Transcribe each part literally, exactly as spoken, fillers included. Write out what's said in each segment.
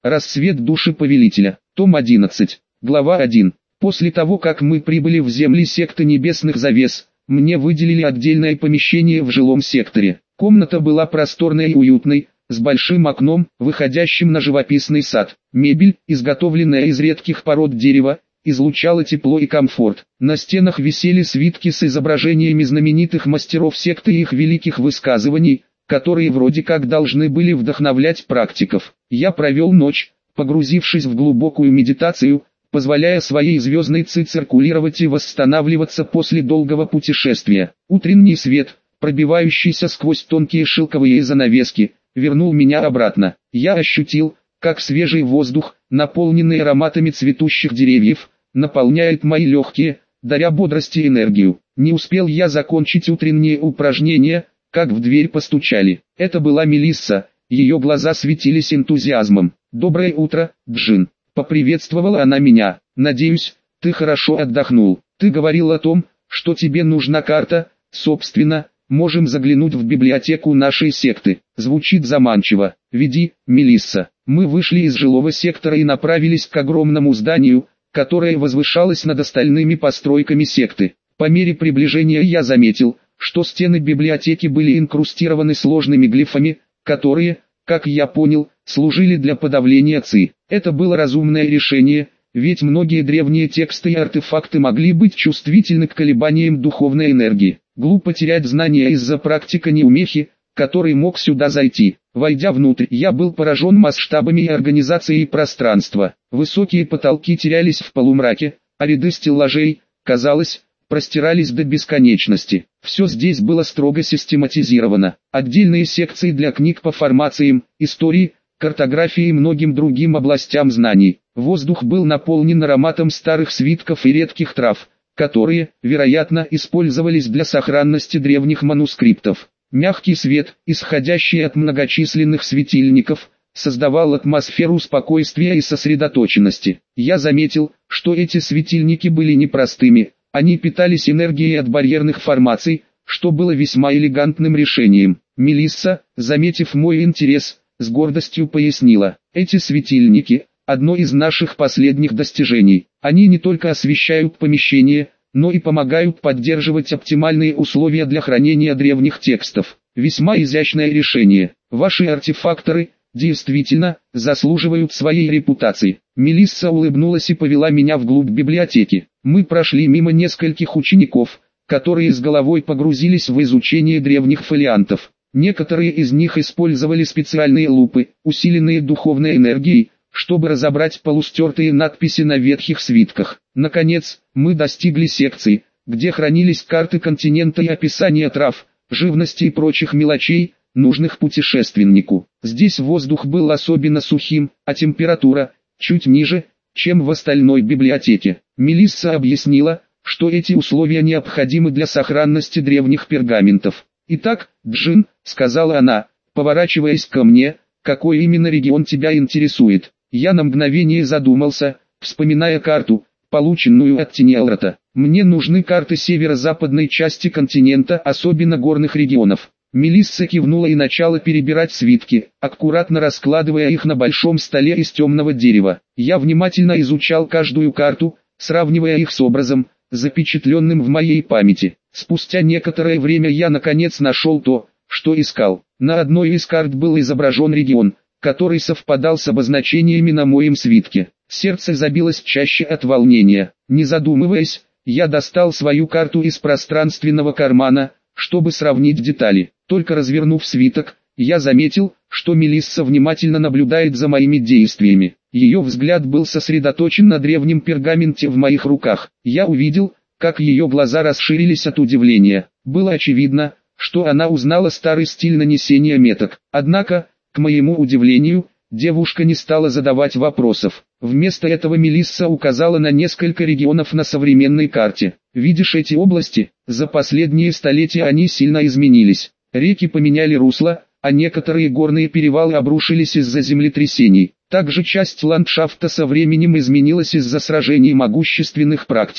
Рассвет души повелителя. Том одиннадцать. Глава один. После того, как мы прибыли в земли секты Небесных Завес, мне выделили отдельное помещение в жилом секторе. Комната была просторной и уютной, с большим окном, выходящим на живописный сад. Мебель, изготовленная из редких пород дерева, излучала тепло и комфорт. На стенах висели свитки с изображениями знаменитых мастеров секты и их великих высказываний, которые вроде как должны были вдохновлять практиков. Я провел ночь, погрузившись в глубокую медитацию, позволяя своей звездной ци циркулировать и восстанавливаться после долгого путешествия. Утренний свет, пробивающийся сквозь тонкие шелковые занавески, вернул меня обратно. Я ощутил, как свежий воздух, наполненный ароматами цветущих деревьев, наполняет мои легкие, даря бодрости и энергию. Не успел я закончить утренние упражнения, как в дверь постучали. Это была Мелисса, ее глаза светились энтузиазмом. «Доброе утро, Джин», — поприветствовала она меня. «Надеюсь, ты хорошо отдохнул. Ты говорил о том, что тебе нужна карта, собственно, можем заглянуть в библиотеку нашей секты». Звучит заманчиво. «Веди, Мелисса». Мы вышли из жилого сектора и направились к огромному зданию, которое возвышалось над остальными постройками секты. По мере приближения я заметил, что стены библиотеки были инкрустированы сложными глифами, которые, как я понял, служили для подавления ци. Это было разумное решение, ведь многие древние тексты и артефакты могли быть чувствительны к колебаниям духовной энергии. Глупо терять знания из-за практика неумехи, который мог сюда зайти. Войдя внутрь, я был поражен масштабами и организацией пространства. Высокие потолки терялись в полумраке, а ряды стеллажей, казалось, простирались до бесконечности. Все здесь было строго систематизировано. Отдельные секции для книг по формациям, истории, картографии и многим другим областям знаний. Воздух был наполнен ароматом старых свитков и редких трав, которые, вероятно, использовались для сохранности древних манускриптов. Мягкий свет, исходящий от многочисленных светильников, создавал атмосферу спокойствия и сосредоточенности. Я заметил, что эти светильники были непростыми, они питались энергией от барьерных формаций, что было весьма элегантным решением. Мелисса, заметив мой интерес, с гордостью пояснила: «Эти светильники – одно из наших последних достижений. Они не только освещают помещение, но и помогают поддерживать оптимальные условия для хранения древних текстов. Весьма изящное решение. Ваши артефакторы, действительно, заслуживают своей репутации». Мелисса улыбнулась и повела меня вглубь библиотеки. Мы прошли мимо нескольких учеников, которые с головой погрузились в изучение древних фолиантов. Некоторые из них использовали специальные лупы, усиленные духовной энергией, чтобы разобрать полустертые надписи на ветхих свитках. Наконец, мы достигли секции, где хранились карты континента и описания трав, живности и прочих мелочей, нужных путешественнику. Здесь воздух был особенно сухим, а температура чуть ниже, чем в остальной библиотеке. Мелисса объяснила, что эти условия необходимы для сохранности древних пергаментов. «Итак, Джин», — сказала она, поворачиваясь ко мне, — «какой именно регион тебя интересует?» Я на мгновение задумался, вспоминая карту, полученную от Тиньялрата. «Мне нужны карты северо-западной части континента, особенно горных регионов». Мелисса кивнула и начала перебирать свитки, аккуратно раскладывая их на большом столе из темного дерева. Я внимательно изучал каждую карту, сравнивая их с образом, запечатленным в моей памяти. Спустя некоторое время я наконец нашел то, что искал. На одной из карт был изображен регион, который совпадал с обозначениями на моем свитке. Сердце забилось чаще от волнения. Не задумываясь, я достал свою карту из пространственного кармана, чтобы сравнить детали. Только развернув свиток, я заметил, что Мелисса внимательно наблюдает за моими действиями. Ее взгляд был сосредоточен на древнем пергаменте в моих руках. Я увидел, как ее глаза расширились от удивления. Было очевидно, что она узнала старый стиль нанесения меток. Однако, к моему удивлению, девушка не стала задавать вопросов. Вместо этого Мелисса указала на несколько регионов на современной карте. «Видишь эти области? За последние столетия они сильно изменились. Реки поменяли русло, а некоторые горные перевалы обрушились из-за землетрясений. Также часть ландшафта со временем изменилась из-за сражений могущественных практиков.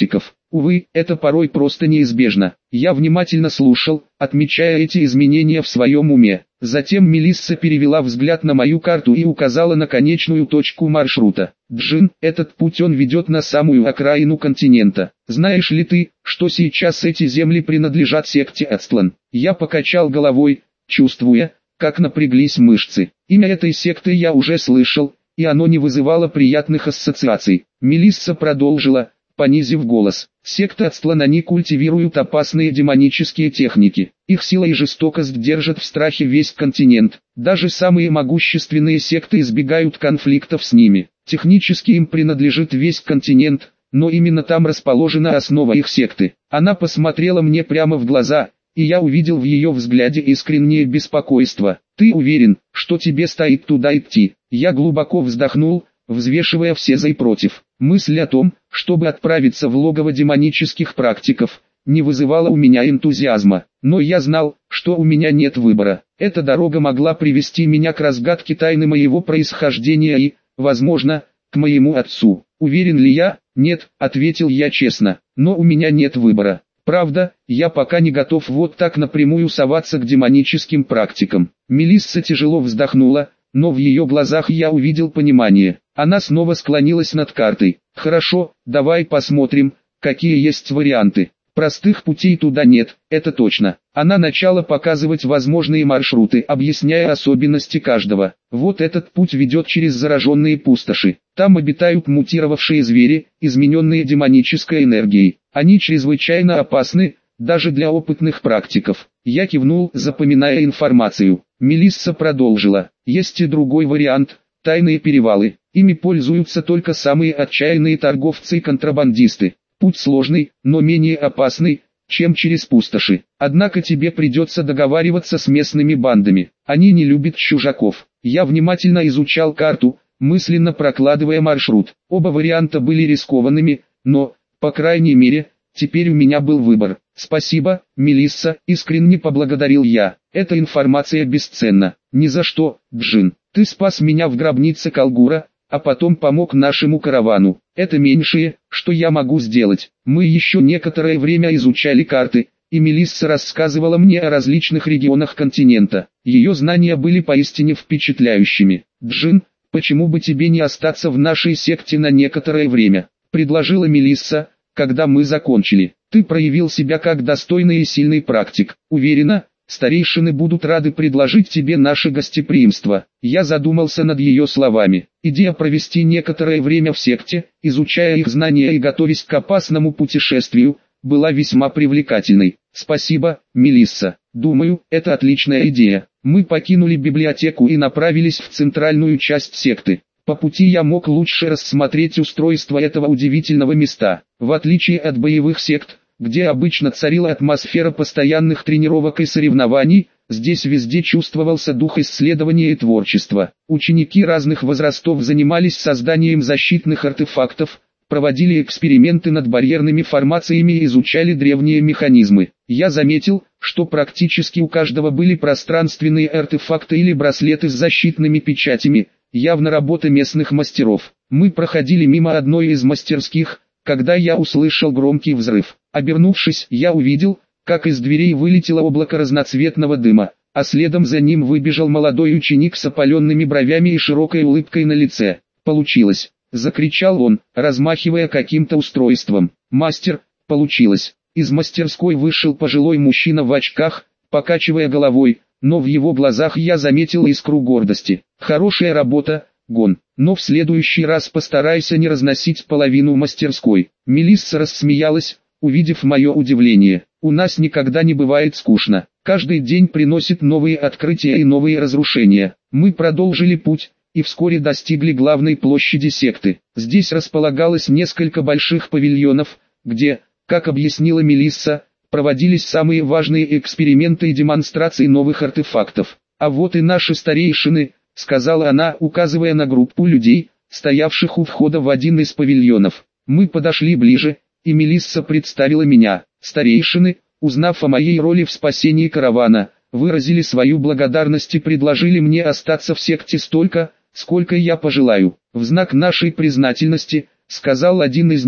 Увы, это порой просто неизбежно. Я внимательно слушал, отмечая эти изменения в своем уме. Затем Мелисса перевела взгляд на мою карту и указала на конечную точку маршрута. Джин, этот путь он ведет на самую окраину континента. Знаешь ли ты, что сейчас эти земли принадлежат секте Ацтлан? Я покачал головой, чувствуя, как напряглись мышцы. Имя этой секты я уже слышал, и оно не вызывало приятных ассоциаций. Мелисса продолжила, понизив голос. Секта Ацтлан, они культивируют опасные демонические техники. Их сила и жестокость держат в страхе весь континент. Даже самые могущественные секты избегают конфликтов с ними. Технически им принадлежит весь континент, но именно там расположена основа их секты. Она посмотрела мне прямо в глаза, и я увидел в ее взгляде искреннее беспокойство. «Ты уверен, что тебе стоит туда идти?» Я глубоко вздохнул, взвешивая все за и против. Мысль о том, чтобы отправиться в логово демонических практиков, не вызывала у меня энтузиазма. Но я знал, что у меня нет выбора. Эта дорога могла привести меня к разгадке тайны моего происхождения и, возможно, к моему отцу. Уверен ли я? Нет, ответил я честно. Но у меня нет выбора. Правда, я пока не готов вот так напрямую соваться к демоническим практикам. Мелисса тяжело вздохнула, но в ее глазах я увидел понимание. Она снова склонилась над картой. «Хорошо, давай посмотрим, какие есть варианты. Простых путей туда нет, это точно». Она начала показывать возможные маршруты, объясняя особенности каждого. Вот этот путь ведет через зараженные пустоши. Там обитают мутировавшие звери, измененные демонической энергией. Они чрезвычайно опасны, даже для опытных практиков. Я кивнул, запоминая информацию. Мелисса продолжила. Есть и другой вариант – тайные перевалы. Ими пользуются только самые отчаянные торговцы и контрабандисты. Путь сложный, но менее опасный, чем через пустоши. Однако тебе придется договариваться с местными бандами. Они не любят чужаков. Я внимательно изучал карту, мысленно прокладывая маршрут. Оба варианта были рискованными, но, по крайней мере, теперь у меня был выбор. «Спасибо, Мелисса», — искренне поблагодарил я. «Эта информация бесценна». «Ни за что, Джин. Ты спас меня в гробнице Калгура, а потом помог нашему каравану. Это меньшее, что я могу сделать». Мы еще некоторое время изучали карты, и Мелисса рассказывала мне о различных регионах континента. Ее знания были поистине впечатляющими. «Джин, почему бы тебе не остаться в нашей секте на некоторое время?» — предложила Мелисса, когда мы закончили. «Ты проявил себя как достойный и сильный практик. Уверена, старейшины будут рады предложить тебе наше гостеприимство». Я задумался над ее словами. Идея провести некоторое время в секте, изучая их знания и готовясь к опасному путешествию, была весьма привлекательной. «Спасибо, Мелисса. Думаю, это отличная идея». Мы покинули библиотеку и направились в центральную часть секты. По пути я мог лучше рассмотреть устройство этого удивительного места. В отличие от боевых сект, где обычно царила атмосфера постоянных тренировок и соревнований, здесь везде чувствовался дух исследования и творчества. Ученики разных возрастов занимались созданием защитных артефактов, проводили эксперименты над барьерными формациями и изучали древние механизмы. Я заметил, что практически у каждого были пространственные артефакты или браслеты с защитными печатями, явно работа местных мастеров. Мы проходили мимо одной из мастерских, когда я услышал громкий взрыв. Обернувшись, я увидел, как из дверей вылетело облако разноцветного дыма, а следом за ним выбежал молодой ученик с опаленными бровями и широкой улыбкой на лице. «Получилось!» — закричал он, размахивая каким-то устройством. «Мастер, получилось!» Из мастерской вышел пожилой мужчина в очках, покачивая головой, но в его глазах я заметил искру гордости. «Хорошая работа, Гон, но в следующий раз постарайся не разносить половину мастерской». Мелисса рассмеялась, увидев мое удивление. «У нас никогда не бывает скучно. Каждый день приносит новые открытия и новые разрушения». Мы продолжили путь, и вскоре достигли главной площади секты. Здесь располагалось несколько больших павильонов, где, как объяснила Мелисса, проводились самые важные эксперименты и демонстрации новых артефактов. «А вот и наши старейшины», — сказала она, указывая на группу людей, стоявших у входа в один из павильонов. Мы подошли ближе, и Мелисса представила меня. Старейшины, узнав о моей роли в спасении каравана, выразили свою благодарность и предложили мне остаться в секте столько, сколько я пожелаю. «В знак нашей признательности», — сказал один из них,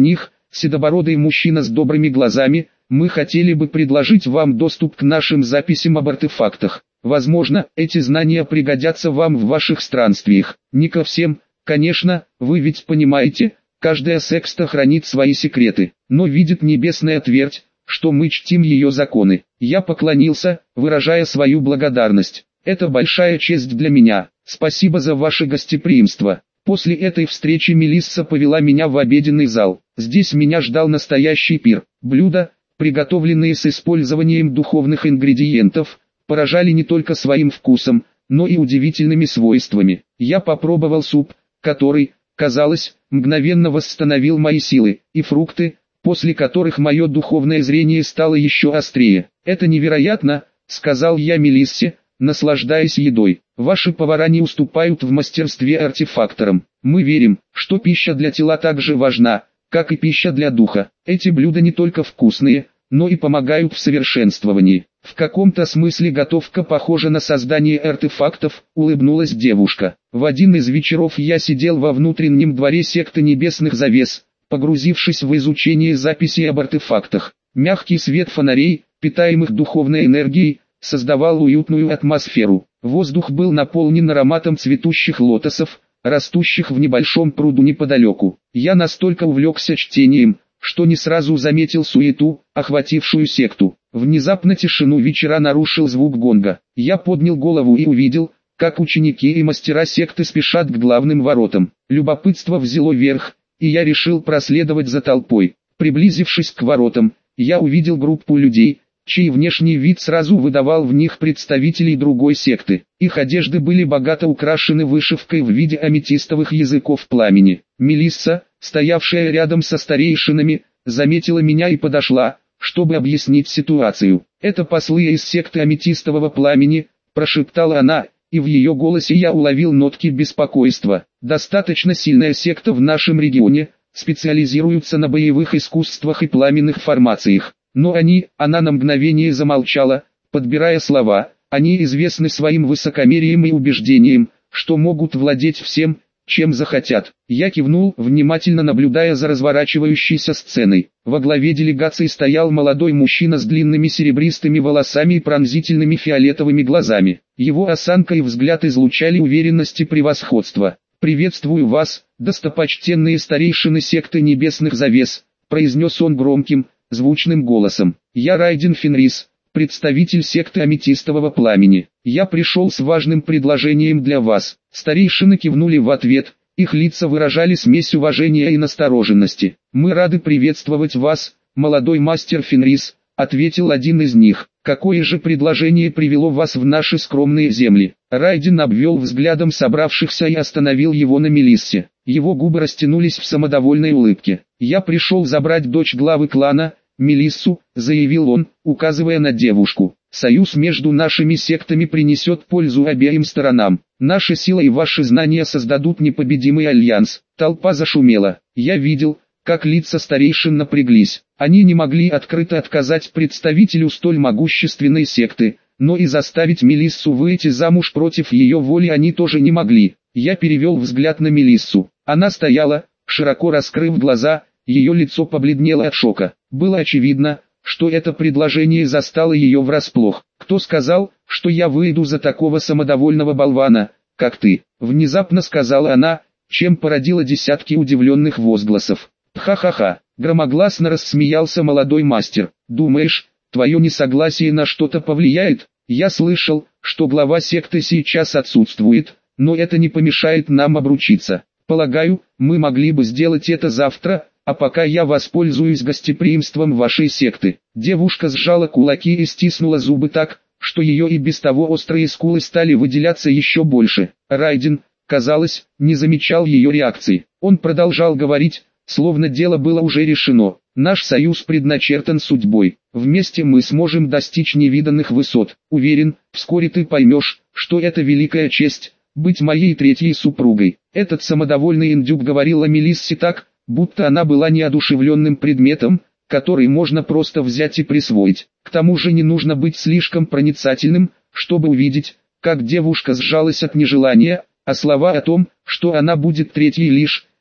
седобородый мужчина с добрыми глазами, мы хотели бы предложить вам доступ к нашим записям об артефактах. Возможно, эти знания пригодятся вам в ваших странствиях. Не ко всем, конечно, вы ведь понимаете, каждая секта хранит свои секреты, но видит небесная твердь, что мы чтим ее законы. Я поклонился, выражая свою благодарность. Это большая честь для меня. Спасибо за ваше гостеприимство. После этой встречи Мелисса повела меня в обеденный зал. Здесь меня ждал настоящий пир. Блюда, приготовленные с использованием духовных ингредиентов, поражали не только своим вкусом, но и удивительными свойствами. Я попробовал суп, который, казалось, мгновенно восстановил мои силы, и фрукты, после которых мое духовное зрение стало еще острее. «Это невероятно», — сказал я Мелиссе, наслаждаясь едой. «Ваши повара не уступают в мастерстве артефакторам. Мы верим, что пища для тела так же важна, как и пища для духа. Эти блюда не только вкусные, но и помогают в совершенствовании». «В каком-то смысле готовка похожа на создание артефактов», — улыбнулась девушка. «В один из вечеров я сидел во внутреннем дворе секты Небесных Завес, погрузившись в изучение записей об артефактах. Мягкий свет фонарей, питаемых духовной энергией, создавал уютную атмосферу. Воздух был наполнен ароматом цветущих лотосов, растущих в небольшом пруду неподалеку. Я настолько увлекся чтением, что не сразу заметил суету, охватившую секту. Внезапно тишину вечера нарушил звук гонга. Я поднял голову и увидел, как ученики и мастера секты спешат к главным воротам. Любопытство взяло верх, и я решил проследовать за толпой. Приблизившись к воротам, я увидел группу людей, чей внешний вид сразу выдавал в них представителей другой секты. Их одежды были богато украшены вышивкой в виде аметистовых языков пламени. Мелисса, стоявшая рядом со старейшинами, заметила меня и подошла, чтобы объяснить ситуацию. «Это послы из секты аметистового пламени», – прошептала она, и в ее голосе я уловил нотки беспокойства. «Достаточно сильная секта в нашем регионе, специализируется на боевых искусствах и пламенных формациях. Но они, она на мгновение замолчала, подбирая слова, они известны своим высокомерием и убеждением, что могут владеть всем, чем захотят». Я кивнул, внимательно наблюдая за разворачивающейся сценой. Во главе делегации стоял молодой мужчина с длинными серебристыми волосами и пронзительными фиолетовыми глазами. Его осанка и взгляд излучали уверенность и превосходство. «Приветствую вас, достопочтенные старейшины секты Небесных Завес», – произнес он громким, звучным голосом. «Я Райден Фенрис, представитель секты Аметистового Пламени. Я пришел с важным предложением для вас». Старейшины кивнули в ответ, их лица выражали смесь уважения и настороженности. «Мы рады приветствовать вас, молодой мастер Фенрис», — ответил один из них. «Какое же предложение привело вас в наши скромные земли?» Райден обвел взглядом собравшихся и остановил его на Мелиссе. Его губы растянулись в самодовольной улыбке. «Я пришел забрать дочь главы клана, Мелиссу», — заявил он, указывая на девушку. «Союз между нашими сектами принесет пользу обеим сторонам. Наша сила и ваши знания создадут непобедимый альянс». Толпа зашумела. Я видел, как лица старейшин напряглись. Они не могли открыто отказать представителю столь могущественной секты, но и заставить Мелиссу выйти замуж против ее воли они тоже не могли. Я перевел взгляд на Мелиссу. Она стояла, широко раскрыв глаза, ее лицо побледнело от шока. Было очевидно, что это предложение застало ее врасплох. «Кто сказал, что я выйду за такого самодовольного болвана, как ты?» — внезапно сказала она, чем породила десятки удивленных возгласов. «Ха-ха-ха», — громогласно рассмеялся молодой мастер. «Думаешь, твое несогласие на что-то повлияет? Я слышал, что глава секты сейчас отсутствует, но это не помешает нам обручиться. Полагаю, мы могли бы сделать это завтра, а пока я воспользуюсь гостеприимством вашей секты». Девушка сжала кулаки и стиснула зубы так, что ее и без того острые скулы стали выделяться еще больше. Райден, казалось, не замечал ее реакции. Он продолжал говорить, словно дело было уже решено. «Наш союз предначертан судьбой. Вместе мы сможем достичь невиданных высот. Уверен, вскоре ты поймешь, что это великая честь — быть моей третьей супругой». Этот самодовольный индюк говорил о Мелиссе так, будто она была неодушевленным предметом, который можно просто взять и присвоить. К тому же не нужно быть слишком проницательным, чтобы увидеть, как девушка сжалась от нежелания, а слова о том, что она будет третьей лишь,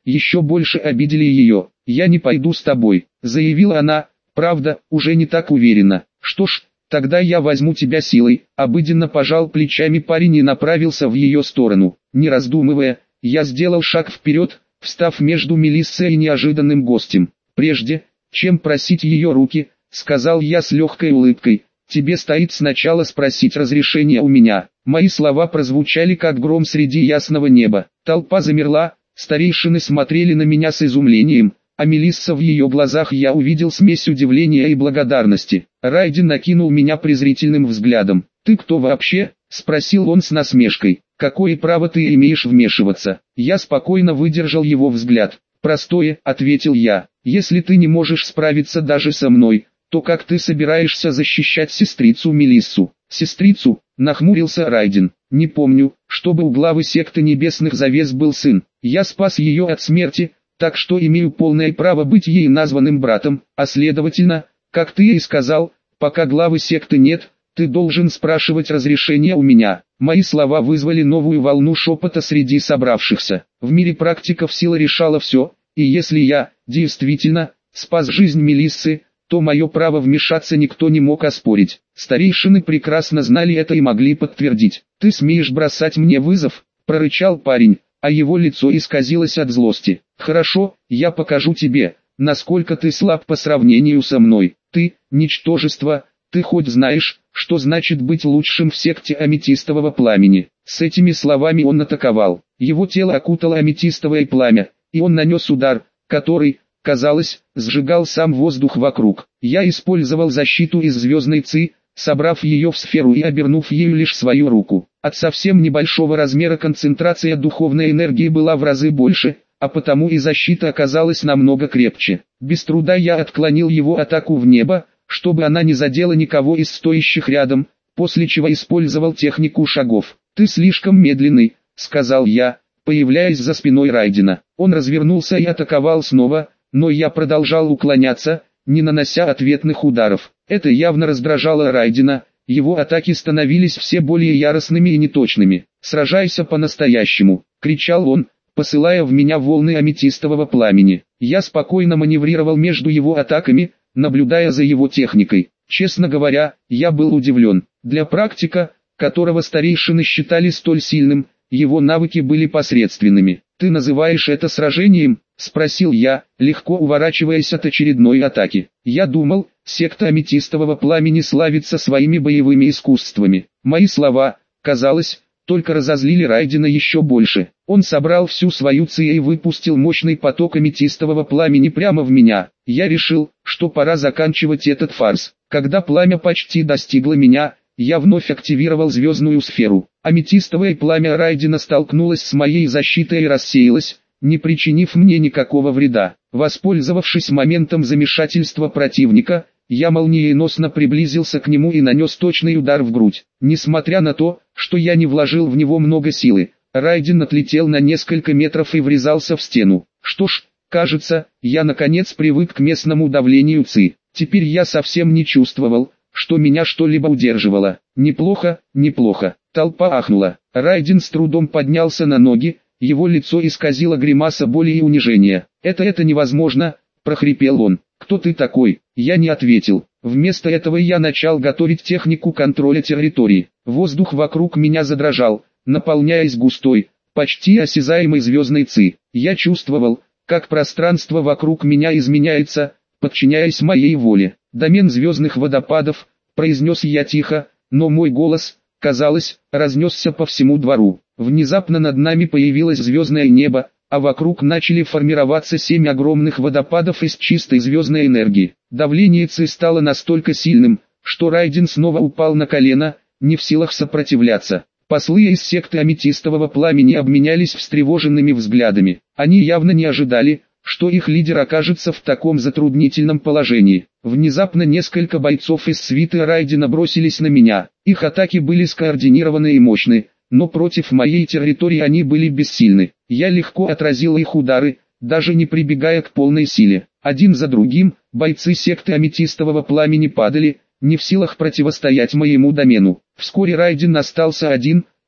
еще больше обидели ее. «Я не пойду с тобой», — заявила она, правда, уже не так уверенно. «Что ж, тогда я возьму тебя силой», — обыденно пожал плечами парень и направился в ее сторону. Не раздумывая, я сделал шаг вперед, встав между Мелиссой и неожиданным гостем. «Прежде, чем просить ее руки», — сказал я с легкой улыбкой, — «тебе стоит сначала спросить разрешения у меня». Мои слова прозвучали как гром среди ясного неба. Толпа замерла, старейшины смотрели на меня с изумлением, а Мелисса, в ее глазах я увидел смесь удивления и благодарности. Райден накинул меня презрительным взглядом. «Ты кто вообще?» — спросил он с насмешкой. «Какое право ты имеешь вмешиваться?» Я спокойно выдержал его взгляд. «Простое», — ответил я. «Если ты не можешь справиться даже со мной, то как ты собираешься защищать сестрицу Мелиссу?» «Сестрицу?» — нахмурился Райден. «Не помню, чтобы у главы секты Небесных Завес был сын. Я спас ее от смерти, так что имею полное право быть ей названным братом, а следовательно, как ты и сказал, пока главы секты нет, ты должен спрашивать разрешения у меня». Мои слова вызвали новую волну шепота среди собравшихся. В мире практиков сила решала все, и если я, действительно, спас жизнь Мелиссы, то мое право вмешаться никто не мог оспорить. Старейшины прекрасно знали это и могли подтвердить. «Ты смеешь бросать мне вызов?» – прорычал парень, а его лицо исказилось от злости. «Хорошо, я покажу тебе, насколько ты слаб по сравнению со мной. Ты – ничтожество, ты хоть знаешь, что значит быть лучшим в секте аметистового пламени?» С этими словами он атаковал. Его тело окутало аметистовое пламя, и он нанес удар, который, казалось, сжигал сам воздух вокруг. Я использовал защиту из звездной ци, собрав ее в сферу и обернув ею лишь свою руку. От совсем небольшого размера концентрация духовной энергии была в разы больше, а потому и защита оказалась намного крепче. Без труда я отклонил его атаку в небо, чтобы она не задела никого из стоящих рядом, после чего использовал технику шагов. «Ты слишком медленный», — сказал я, появляясь за спиной Райдена. Он развернулся и атаковал снова, но я продолжал уклоняться, не нанося ответных ударов. Это явно раздражало Райдена, его атаки становились все более яростными и неточными. «Сражайся по-настоящему», — кричал он, посылая в меня волны аметистового пламени. Я спокойно маневрировал между его атаками, наблюдая за его техникой. Честно говоря, я был удивлен. Для практика, которого старейшины считали столь сильным, его навыки были посредственными. «Ты называешь это сражением?» — спросил я, легко уворачиваясь от очередной атаки. «Я думал, секта аметистового пламени славится своими боевыми искусствами». Мои слова, казалось, только разозлили Райдена еще больше. Он собрал всю свою ци и выпустил мощный поток аметистового пламени прямо в меня. Я решил, что пора заканчивать этот фарс. Когда пламя почти достигло меня, я вновь активировал звездную сферу. Аметистовое пламя Райдена столкнулось с моей защитой и рассеялось, не причинив мне никакого вреда. Воспользовавшись моментом замешательства противника, я молниеносно приблизился к нему и нанес точный удар в грудь. Несмотря на то, что я не вложил в него много силы, Райден отлетел на несколько метров и врезался в стену. Что ж, кажется, я наконец привык к местному давлению ци. Теперь я совсем не чувствовал, что меня что-либо удерживало. Неплохо, неплохо. Толпа ахнула. Райден с трудом поднялся на ноги, его лицо исказило гримаса боли и унижения. «Это это невозможно», — прохрипел он. «Кто ты такой?» Я не ответил. Вместо этого я начал готовить технику контроля территории. Воздух вокруг меня задрожал, наполняясь густой, почти осязаемой звездной ци. Я чувствовал, как пространство вокруг меня изменяется, подчиняясь моей воле. «Домен звездных водопадов», — произнес я тихо, но мой голос, казалось, разнесся по всему двору. Внезапно над нами появилось звездное небо, а вокруг начали формироваться семь огромных водопадов из чистой звездной энергии. Давление ци стало настолько сильным, что Райден снова упал на колено, не в силах сопротивляться. Послы из секты аметистового пламени обменялись встревоженными взглядами. Они явно не ожидали, что их лидер окажется в таком затруднительном положении. Внезапно несколько бойцов из свиты Райдена бросились на меня. Их атаки были скоординированы и мощны, но против моей территории они были бессильны. Я легко отразил их удары, даже не прибегая к полной силе. Один за другим, бойцы секты аметистового пламени падали, не в силах противостоять моему домену. Вскоре Райден остался один,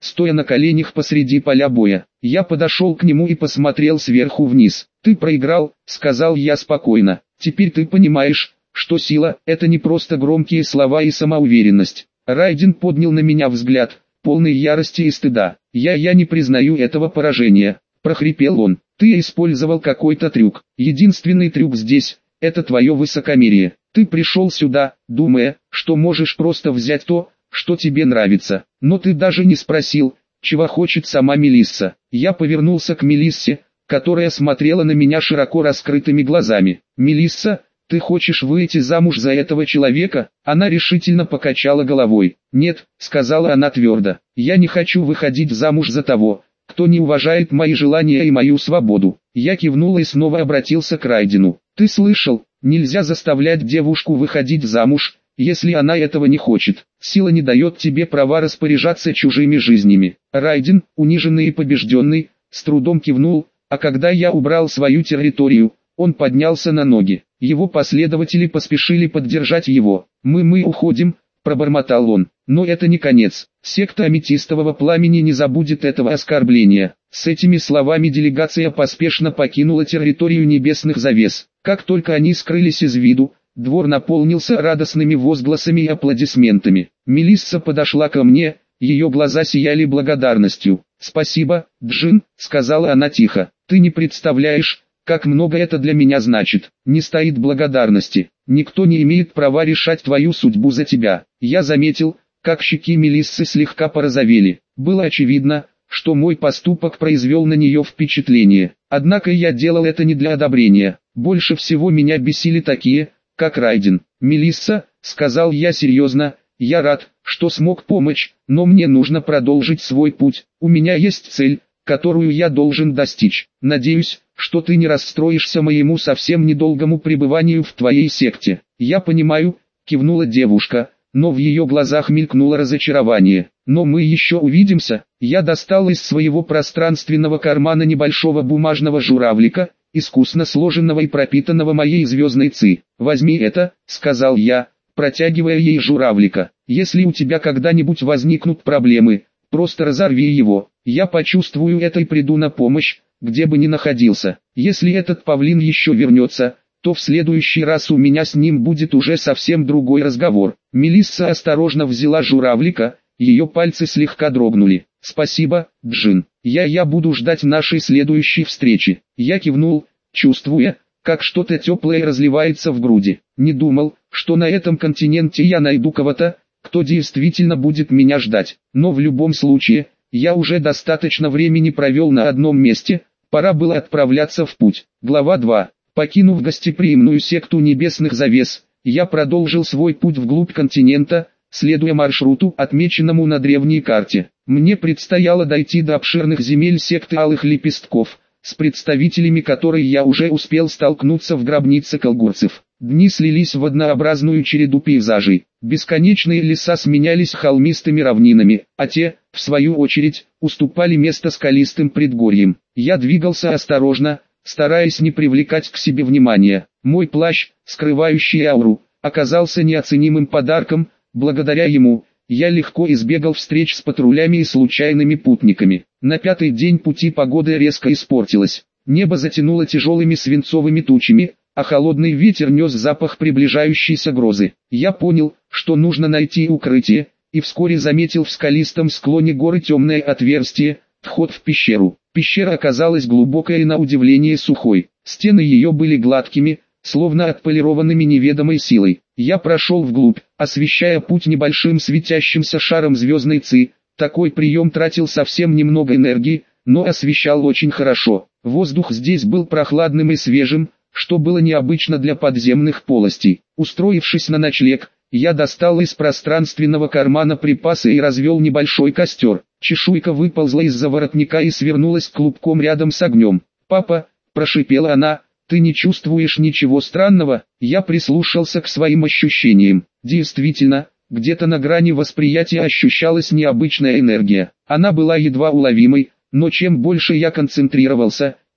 стоя на коленях посреди поля боя. Я подошел к нему и посмотрел сверху вниз. «Ты проиграл», — сказал я спокойно. «Теперь ты понимаешь, что сила — это не просто громкие слова и самоуверенность». Райден поднял на меня взгляд, полный ярости и стыда. «Я, я не признаю этого поражения», — прохрипел он. «Ты использовал какой-то трюк. Единственный трюк здесь — это твое высокомерие. Ты пришел сюда, думая, что можешь просто взять то, что тебе нравится. Но ты даже не спросил, чего хочет сама Мелисса». Я повернулся к Мелиссе, которая смотрела на меня широко раскрытыми глазами. «Мелисса, ты хочешь выйти замуж за этого человека?» Она решительно покачала головой. «Нет», — сказала она твердо, — «я не хочу выходить замуж за того, кто не уважает мои желания и мою свободу». Я кивнул и снова обратился к Райдену. «Ты слышал, нельзя заставлять девушку выходить замуж, если она этого не хочет. Сила не дает тебе права распоряжаться чужими жизнями». Райден, униженный и побежденный, с трудом кивнул, а когда я убрал свою территорию, он поднялся на ноги. Его последователи поспешили поддержать его. «Мы мы уходим», — пробормотал он. «Но это не конец. Секта аметистового пламени не забудет этого оскорбления». С этими словами делегация поспешно покинула территорию небесных завес. Как только они скрылись из виду, двор наполнился радостными возгласами и аплодисментами. Мелисса подошла ко мне, ее глаза сияли благодарностью. «Спасибо, Джин», — сказала она тихо. «Ты не представляешь, как много это для меня значит. Не стоит благодарности. Никто не имеет права решать твою судьбу за тебя». Я заметил, как щеки Мелиссы слегка порозовели. Было очевидно, что мой поступок произвел на нее впечатление. Однако я делал это не для одобрения. Больше всего меня бесили такие, как Райден. «Мелисса», — сказал я серьезно, — «я рад, что смог помочь, но мне нужно продолжить свой путь. У меня есть цель, которую я должен достичь. Надеюсь, что ты не расстроишься моему совсем недолгому пребыванию в твоей секте». «Я понимаю», — кивнула девушка, но в ее глазах мелькнуло разочарование. «Но мы еще увидимся». Я достал из своего пространственного кармана небольшого бумажного журавлика, искусно сложенного и пропитанного моей звездной ци. «Возьми это», — сказал я, протягивая ей журавлика. «Если у тебя когда-нибудь возникнут проблемы, просто разорви его. Я почувствую это и приду на помощь, где бы ни находился. Если этот павлин еще вернется, то в следующий раз у меня с ним будет уже совсем другой разговор». Мелисса осторожно взяла журавлика, ее пальцы слегка дрогнули. «Спасибо, Джин. Я я буду ждать нашей следующей встречи». Я кивнул, чувствуя, как что-то теплое разливается в груди. Не думал, что на этом континенте я найду кого-то, кто действительно будет меня ждать. Но в любом случае, я уже достаточно времени провел на одном месте, пора было отправляться в путь. Глава два. Покинув гостеприимную секту небесных завес, я продолжил свой путь вглубь континента, следуя маршруту, отмеченному на древней карте. Мне предстояло дойти до обширных земель секты Алых Лепестков, с представителями которой я уже успел столкнуться в гробнице колгурцев. Дни слились в однообразную череду пейзажей. Бесконечные леса сменялись холмистыми равнинами, а те, в свою очередь, уступали место скалистым предгорьям. Я двигался осторожно, стараясь не привлекать к себе внимания. Мой плащ, скрывающий ауру, оказался неоценимым подарком. Благодаря ему, я легко избегал встреч с патрулями и случайными путниками. На пятый день пути погода резко испортилась. Небо затянуло тяжелыми свинцовыми тучами, а холодный ветер нес запах приближающейся грозы. Я понял, что нужно найти укрытие, и вскоре заметил в скалистом склоне горы темное отверстие, вход в пещеру. Пещера оказалась глубокой и на удивление сухой. Стены ее были гладкими, словно отполированными неведомой силой. Я прошел вглубь, освещая путь небольшим светящимся шаром звездной ци. Такой прием тратил совсем немного энергии, но освещал очень хорошо. Воздух здесь был прохладным и свежим, что было необычно для подземных полостей. Устроившись на ночлег, я достал из пространственного кармана припасы и развел небольшой костер. Чешуйка выползла из-за воротника и свернулась клубком рядом с огнем. «Папа», — прошипела она, — «ты не чувствуешь ничего странного?» Я прислушался к своим ощущениям. Действительно, где-то на грани восприятия ощущалась необычная энергия. Она была едва уловимой, но чем больше я концентрировался,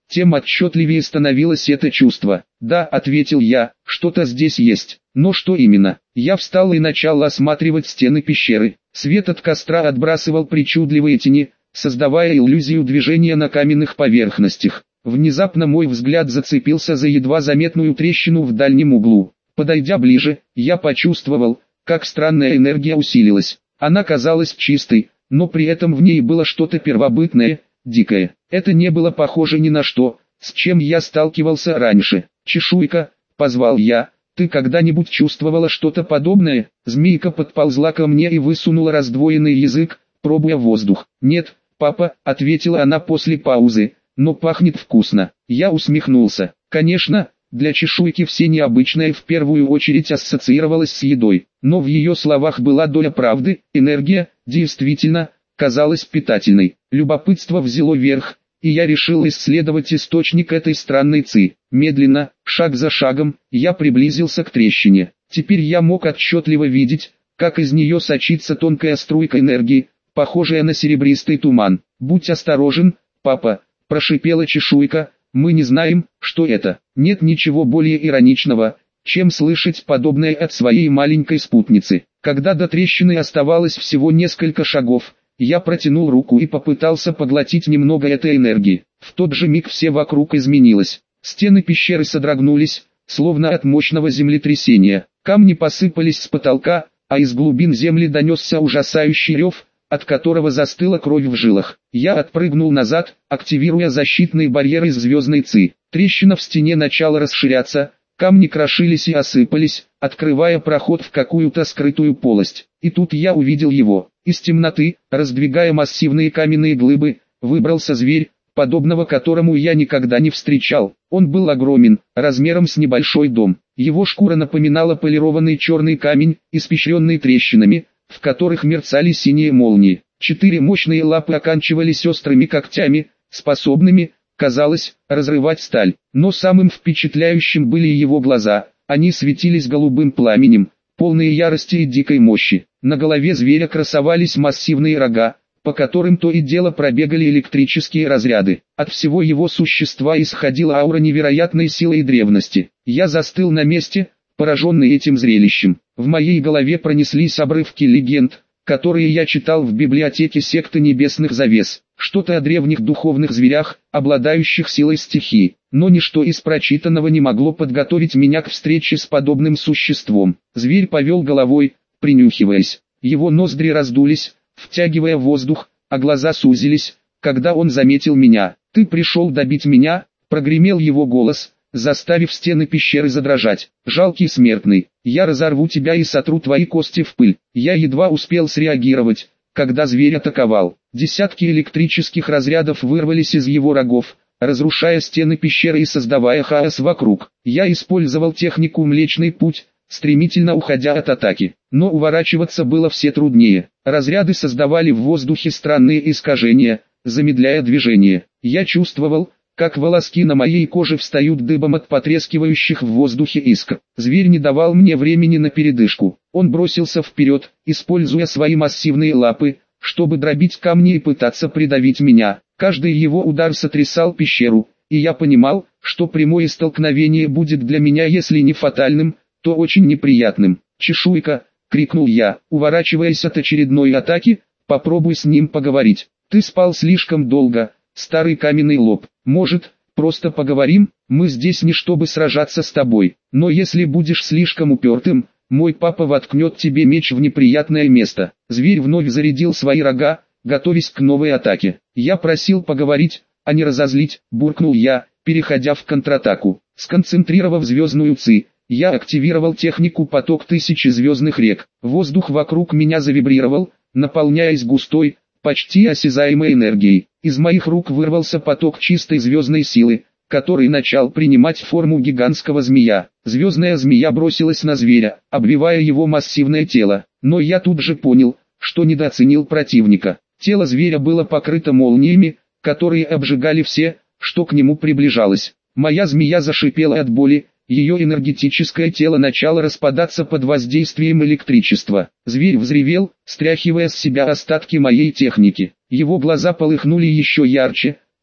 тем отчетливее становилось это чувство. «Да», — ответил я, — «что-то здесь есть. Но что именно?» Я встал и начал осматривать стены пещеры. Свет от костра отбрасывал причудливые тени, создавая иллюзию движения на каменных поверхностях. Внезапно мой взгляд зацепился за едва заметную трещину в дальнем углу. Подойдя ближе, я почувствовал, как странная энергия усилилась. Она казалась чистой, но при этом в ней было что-то первобытное, дикое. Это не было похоже ни на что, с чем я сталкивался раньше. «Чешуйка», — позвал я, — «ты когда-нибудь чувствовала что-то подобное?» Змейка подползла ко мне и высунула раздвоенный язык, пробуя воздух. «Нет, папа», — ответила она после паузы, — «но пахнет вкусно». Я усмехнулся. Конечно, для чешуйки все необычное в первую очередь ассоциировалось с едой, но в ее словах была доля правды. Энергия, действительно, казалась питательной. Любопытство взяло верх, и я решил исследовать источник этой странной ци. Медленно, шаг за шагом, я приблизился к трещине. Теперь я мог отчетливо видеть, как из нее сочится тонкая струйка энергии, похожая на серебристый туман. «Будь осторожен, папа», — прошипела чешуйка, — «мы не знаем, что это». Нет ничего более ироничного, чем слышать подобное от своей маленькой спутницы. Когда до трещины оставалось всего несколько шагов, я протянул руку и попытался поглотить немного этой энергии. В тот же миг все вокруг изменилось. Стены пещеры содрогнулись, словно от мощного землетрясения. Камни посыпались с потолка, а из глубин земли донесся ужасающий рев, от которого застыла кровь в жилах. Я отпрыгнул назад, активируя защитный барьер из звездной ци. Трещина в стене начала расширяться, камни крошились и осыпались, открывая проход в какую-то скрытую полость. И тут я увидел его. Из темноты, раздвигая массивные каменные глыбы, выбрался зверь, подобного которому я никогда не встречал. Он был огромен, размером с небольшой дом. Его шкура напоминала полированный черный камень, испещренный трещинами, в которых мерцали синие молнии. Четыре мощные лапы оканчивались острыми когтями, способными, казалось, разрывать сталь. Но самым впечатляющим были его глаза. Они светились голубым пламенем, полные ярости и дикой мощи. На голове зверя красовались массивные рога, по которым то и дело пробегали электрические разряды. От всего его существа исходила аура невероятной силы и древности. Я застыл на месте, пораженный этим зрелищем. В моей голове пронеслись обрывки легенд, которые я читал в библиотеке секты Небесных Завес. Что-то о древних духовных зверях, обладающих силой стихии. Но ничто из прочитанного не могло подготовить меня к встрече с подобным существом. Зверь повел головой, принюхиваясь. Его ноздри раздулись, втягивая воздух, а глаза сузились, когда он заметил меня. «Ты пришел добить меня?» — прогремел его голос, заставив стены пещеры задрожать. «Жалкий смертный, я разорву тебя и сотру твои кости в пыль». Я едва успел среагировать, когда зверь атаковал. Десятки электрических разрядов вырвались из его рогов, разрушая стены пещеры и создавая хаос вокруг. Я использовал технику Млечный Путь, стремительно уходя от атаки. Но уворачиваться было все труднее. Разряды создавали в воздухе странные искажения, замедляя движение. Я чувствовал, как волоски на моей коже встают дыбом от потрескивающих в воздухе искр. Зверь не давал мне времени на передышку. Он бросился вперед, используя свои массивные лапы, чтобы дробить камни и пытаться придавить меня. Каждый его удар сотрясал пещеру, и я понимал, что прямое столкновение будет для меня, если не фатальным, то очень неприятным. «Чешуйка!» — крикнул я, уворачиваясь от очередной атаки, — «попробуй с ним поговорить. Ты спал слишком долго, старый каменный лоб. Может, просто поговорим? Мы здесь не чтобы сражаться с тобой, но если будешь слишком упертым, мой папа воткнет тебе меч в неприятное место». Зверь вновь зарядил свои рога, готовясь к новой атаке. «Я просил поговорить, а не разозлить», — буркнул я, переходя в контратаку. Сконцентрировав звездную ци, я активировал технику поток тысячи звездных рек. Воздух вокруг меня завибрировал, наполняясь густой, почти осязаемой энергией. Из моих рук вырвался поток чистой звездной силы, который начал принимать форму гигантского змея. Звездная змея бросилась на зверя, обвивая его массивное тело. Но я тут же понял, что недооценил противника. Тело зверя было покрыто молниями, которые обжигали все, что к нему приближалось. Моя змея зашипела от боли, ее энергетическое тело начало распадаться под воздействием электричества. Зверь взревел, стряхивая с себя остатки моей техники. Его глаза полыхнули еще ярче,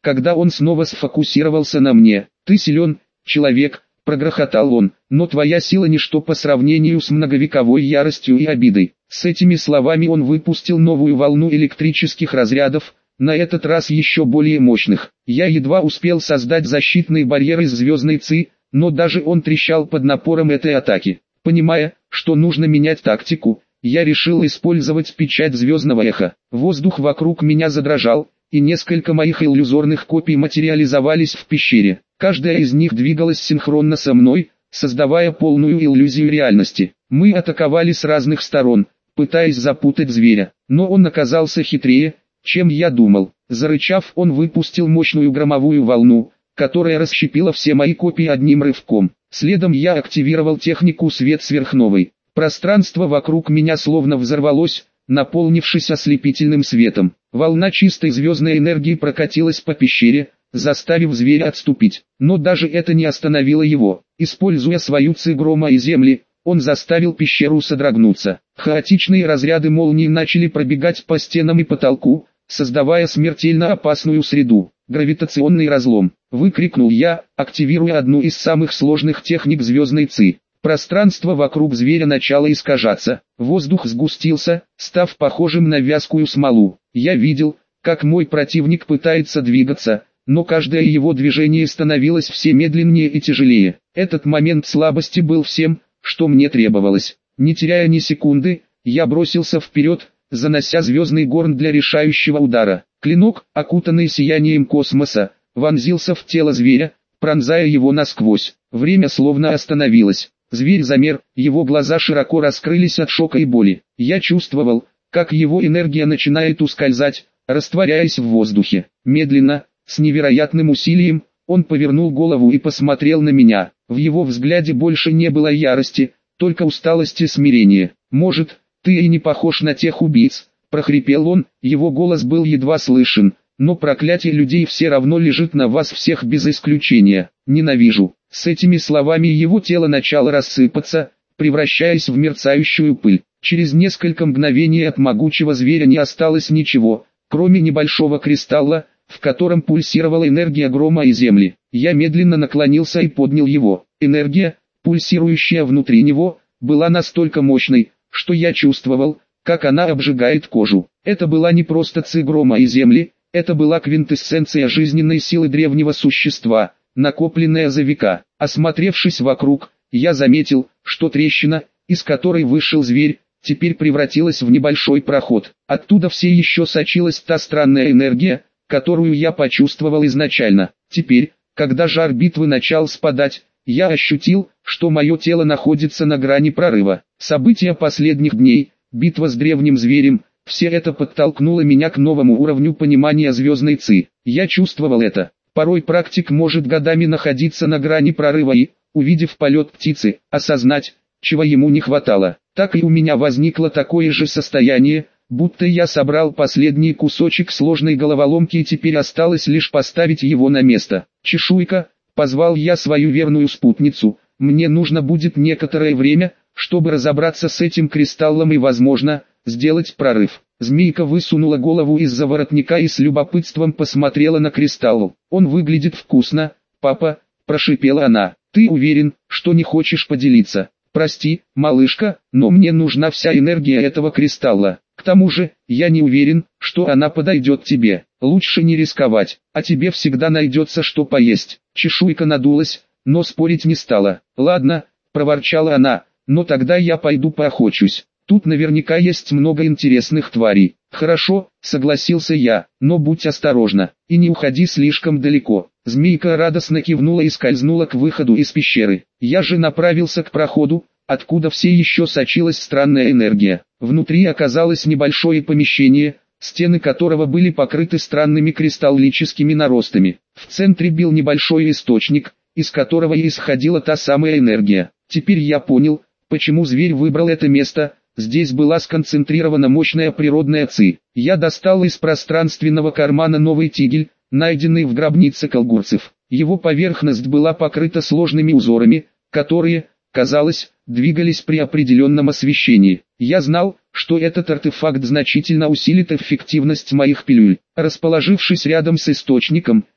когда он снова сфокусировался на мне. «Ты силен, человек», — прогрохотал он, — «но твоя сила ничто по сравнению с многовековой яростью и обидой». С этими словами он выпустил новую волну электрических разрядов, на этот раз еще более мощных. Я едва успел создать защитный барьер из звездной ци, но даже он трещал под напором этой атаки. Понимая, что нужно менять тактику, я решил использовать печать звездного эха. Воздух вокруг меня задрожал, и несколько моих иллюзорных копий материализовались в пещере. Каждая из них двигалась синхронно со мной, создавая полную иллюзию реальности. Мы атаковали с разных сторон, пытаясь запутать зверя, но он оказался хитрее, чем я думал. Зарычав, он выпустил мощную громовую волну, которая расщепила все мои копии одним рывком. Следом я активировал технику свет сверхновой. Пространство вокруг меня словно взорвалось, наполнившись ослепительным светом. Волна чистой звездной энергии прокатилась по пещере, заставив зверя отступить. Но даже это не остановило его. Используя свою ци грома и земли, он заставил пещеру содрогнуться. Хаотичные разряды молний начали пробегать по стенам и потолку, создавая смертельно опасную среду. «Гравитационный разлом!» — выкрикнул я, активируя одну из самых сложных техник звездной ци. Пространство вокруг зверя начало искажаться, воздух сгустился, став похожим на вязкую смолу. Я видел, как мой противник пытается двигаться, но каждое его движение становилось все медленнее и тяжелее. Этот момент слабости был всем, что мне требовалось. Не теряя ни секунды, я бросился вперед, занося звездный горн для решающего удара. Клинок, окутанный сиянием космоса, вонзился в тело зверя, пронзая его насквозь. Время словно остановилось. Зверь замер, его глаза широко раскрылись от шока и боли. Я чувствовал, как его энергия начинает ускользать, растворяясь в воздухе. Медленно, с невероятным усилием, он повернул голову и посмотрел на меня. В его взгляде больше не было ярости, только усталость и смирение. «Может, ты и не похож на тех убийц», — прохрипел он, его голос был едва слышен, «но проклятие людей все равно лежит на вас всех без исключения. Ненавижу». С этими словами его тело начало рассыпаться, превращаясь в мерцающую пыль. Через несколько мгновений от могучего зверя не осталось ничего, кроме небольшого кристалла, в котором пульсировала энергия грома и земли. Я медленно наклонился и поднял его. Энергия, пульсирующая внутри него, была настолько мощной, что я чувствовал, как она обжигает кожу. Это была не просто ци грома и земли, это была квинтэссенция жизненной силы древнего существа, накопленная за века. Осмотревшись вокруг, я заметил, что трещина, из которой вышел зверь, теперь превратилась в небольшой проход. Оттуда все еще сочилась та странная энергия, которую я почувствовал изначально. Теперь, когда жар битвы начал спадать, я ощутил, что мое тело находится на грани прорыва. События последних дней, битва с древним зверем, все это подтолкнуло меня к новому уровню понимания звездной ци. Я чувствовал это. Порой практик может годами находиться на грани прорыва и, увидев полет птицы, осознать, чего ему не хватало. Так и у меня возникло такое же состояние, будто я собрал последний кусочек сложной головоломки и теперь осталось лишь поставить его на место. «Чешуйка», — позвал я свою верную спутницу, — «мне нужно будет некоторое время, чтобы разобраться с этим кристаллом и, возможно, сделать прорыв». Змейка высунула голову из-за воротника и с любопытством посмотрела на кристалл. «Он выглядит вкусно, папа», — прошипела она. «Ты уверен, что не хочешь поделиться?» «Прости, малышка, но мне нужна вся энергия этого кристалла. К тому же, я не уверен, что она подойдет тебе. Лучше не рисковать, а тебе всегда найдется что поесть». Чешуйка надулась, но спорить не стала. «Ладно», — проворчала она, — «но тогда я пойду поохочусь. Тут наверняка есть много интересных тварей». «Хорошо», — согласился я, — «но будь осторожна, и не уходи слишком далеко». Змейка радостно кивнула и скользнула к выходу из пещеры. Я же направился к проходу, откуда все еще сочилась странная энергия. Внутри оказалось небольшое помещение, стены которого были покрыты странными кристаллическими наростами. В центре бил небольшой источник, из которого и исходила та самая энергия. Теперь я понял, почему зверь выбрал это место. Здесь была сконцентрирована мощная природная ци. Я достал из пространственного кармана новый тигель, найденный в гробнице колгурцев. Его поверхность была покрыта сложными узорами, которые, казалось, двигались при определенном освещении. Я знал, что этот артефакт значительно усилит эффективность моих пилюль. Расположившись рядом с источником,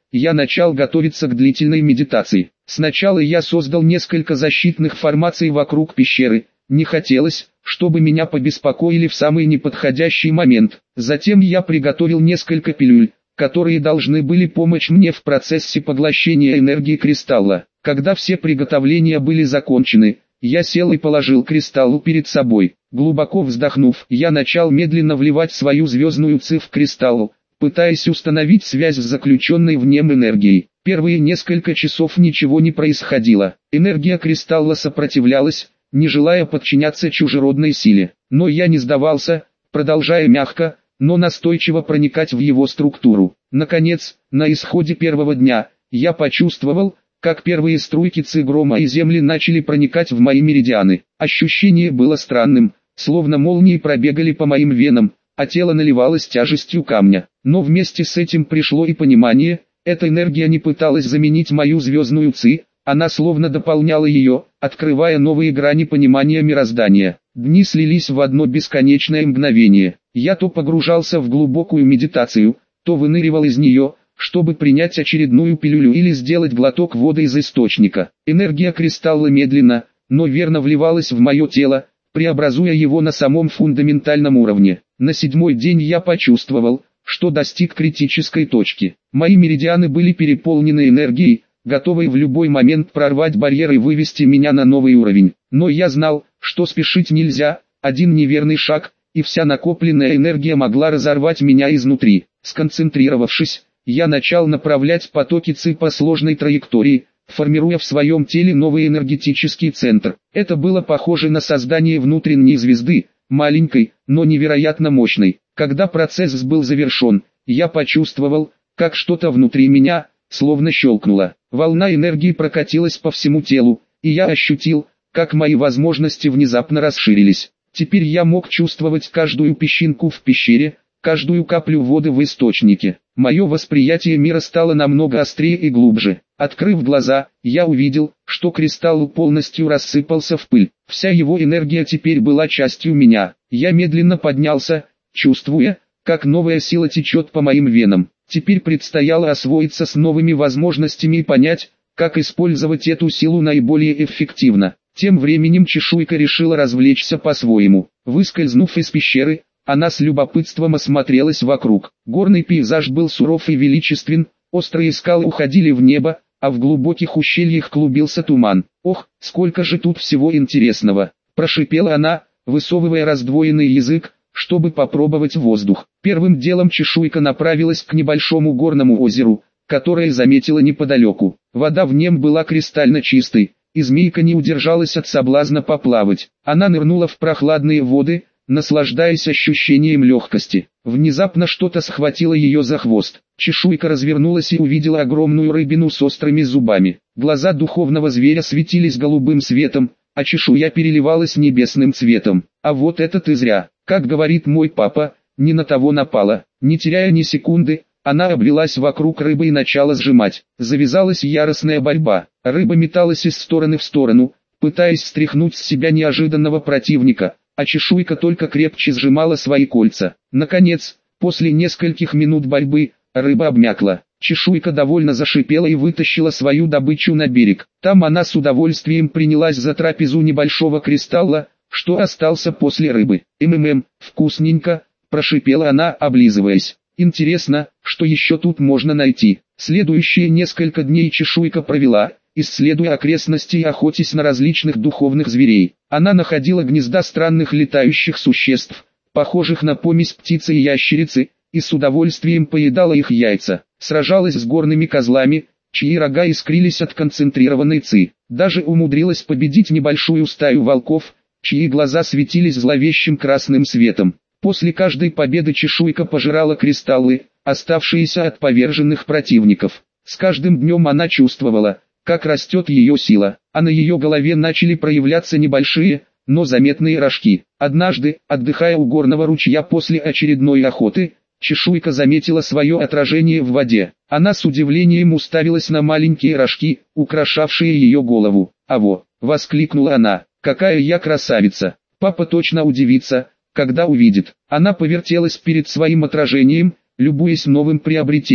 я начал готовиться к длительной медитации. Сначала я создал несколько защитных формаций вокруг пещеры. Не хотелось, чтобы меня побеспокоили в самый неподходящий момент. Затем я приготовил несколько пилюль, которые должны были помочь мне в процессе поглощения энергии кристалла. Когда все приготовления были закончены, я сел и положил кристалл перед собой. Глубоко вздохнув, я начал медленно вливать свою звездную ци в кристалл, пытаясь установить связь с заключенной в нем энергией. Первые несколько часов ничего не происходило. Энергия кристалла сопротивлялась, не желая подчиняться чужеродной силе. Но я не сдавался, продолжая мягко, но настойчиво проникать в его структуру. Наконец, на исходе первого дня, я почувствовал, как первые струйки ци грома и земли начали проникать в мои меридианы. Ощущение было странным, словно молнии пробегали по моим венам, а тело наливалось тяжестью камня. Но вместе с этим пришло и понимание, эта энергия не пыталась заменить мою звездную ци, она словно дополняла ее, открывая новые грани понимания мироздания. Дни слились в одно бесконечное мгновение. Я то погружался в глубокую медитацию, то выныривал из нее, чтобы принять очередную пилюлю или сделать глоток воды из источника. Энергия кристалла медленно, но верно вливалась в мое тело, преобразуя его на самом фундаментальном уровне. На седьмой день я почувствовал, что достиг критической точки. Мои меридианы были переполнены энергией, готовой в любой момент прорвать барьер и вывести меня на новый уровень. Но я знал, что спешить нельзя, один неверный шаг, и вся накопленная энергия могла разорвать меня изнутри. Сконцентрировавшись, я начал направлять потоки ци по сложной траектории, формируя в своем теле новый энергетический центр. Это было похоже на создание внутренней звезды, маленькой, но невероятно мощной. Когда процесс был завершен, я почувствовал, как что-то внутри меня, словно щелкнуло. Волна энергии прокатилась по всему телу, и я ощутил, как мои возможности внезапно расширились. Теперь я мог чувствовать каждую песчинку в пещере, каждую каплю воды в источнике. Мое восприятие мира стало намного острее и глубже. Открыв глаза, я увидел, что кристалл полностью рассыпался в пыль. Вся его энергия теперь была частью меня. Я медленно поднялся, чувствуя, как новая сила течет по моим венам. Теперь предстояло освоиться с новыми возможностями и понять, как использовать эту силу наиболее эффективно. Тем временем чешуйка решила развлечься по-своему. Выскользнув из пещеры, она с любопытством осмотрелась вокруг. Горный пейзаж был суров и величествен, острые скалы уходили в небо, а в глубоких ущельях клубился туман. «Ох, сколько же тут всего интересного!» – прошипела она, высовывая раздвоенный язык, чтобы попробовать воздух. Первым делом чешуйка направилась к небольшому горному озеру, которое заметила неподалеку. Вода в нем была кристально чистой, и змейка не удержалась от соблазна поплавать. Она нырнула в прохладные воды, наслаждаясь ощущением легкости. Внезапно что-то схватило ее за хвост. Чешуйка развернулась и увидела огромную рыбину с острыми зубами. Глаза духовного зверя светились голубым светом, а чешуя переливалась небесным цветом. «А вот это ты зря, как говорит мой папа, не на того напала». Не теряя ни секунды, она обвелась вокруг рыбы и начала сжимать. Завязалась яростная борьба. Рыба металась из стороны в сторону, пытаясь стряхнуть с себя неожиданного противника, а чешуйка только крепче сжимала свои кольца. Наконец, после нескольких минут борьбы, рыба обмякла. Чешуйка довольно зашипела и вытащила свою добычу на берег. Там она с удовольствием принялась за трапезу небольшого кристалла, что остался после рыбы. «Ммм, вкусненько», – прошипела она, облизываясь. «Интересно, что еще тут можно найти?» Следующие несколько дней чешуйка провела, исследуя окрестности и охотясь на различных духовных зверей. Она находила гнезда странных летающих существ, похожих на помесь птицы и ящерицы, и с удовольствием поедала их яйца. Сражалась с горными козлами, чьи рога искрились от концентрированной ци. Даже умудрилась победить небольшую стаю волков, чьи глаза светились зловещим красным светом. После каждой победы чешуйка пожирала кристаллы, оставшиеся от поверженных противников. С каждым днем она чувствовала, как растет ее сила, а на ее голове начали проявляться небольшие, но заметные рожки. Однажды, отдыхая у горного ручья после очередной охоты, чешуйка заметила свое отражение в воде. Она с удивлением уставилась на маленькие рожки, украшавшие ее голову. «Аво!» — воскликнула она. «Какая я красавица! Папа точно удивится, когда увидит». Она повертелась перед своим отражением, любуясь новым приобретением.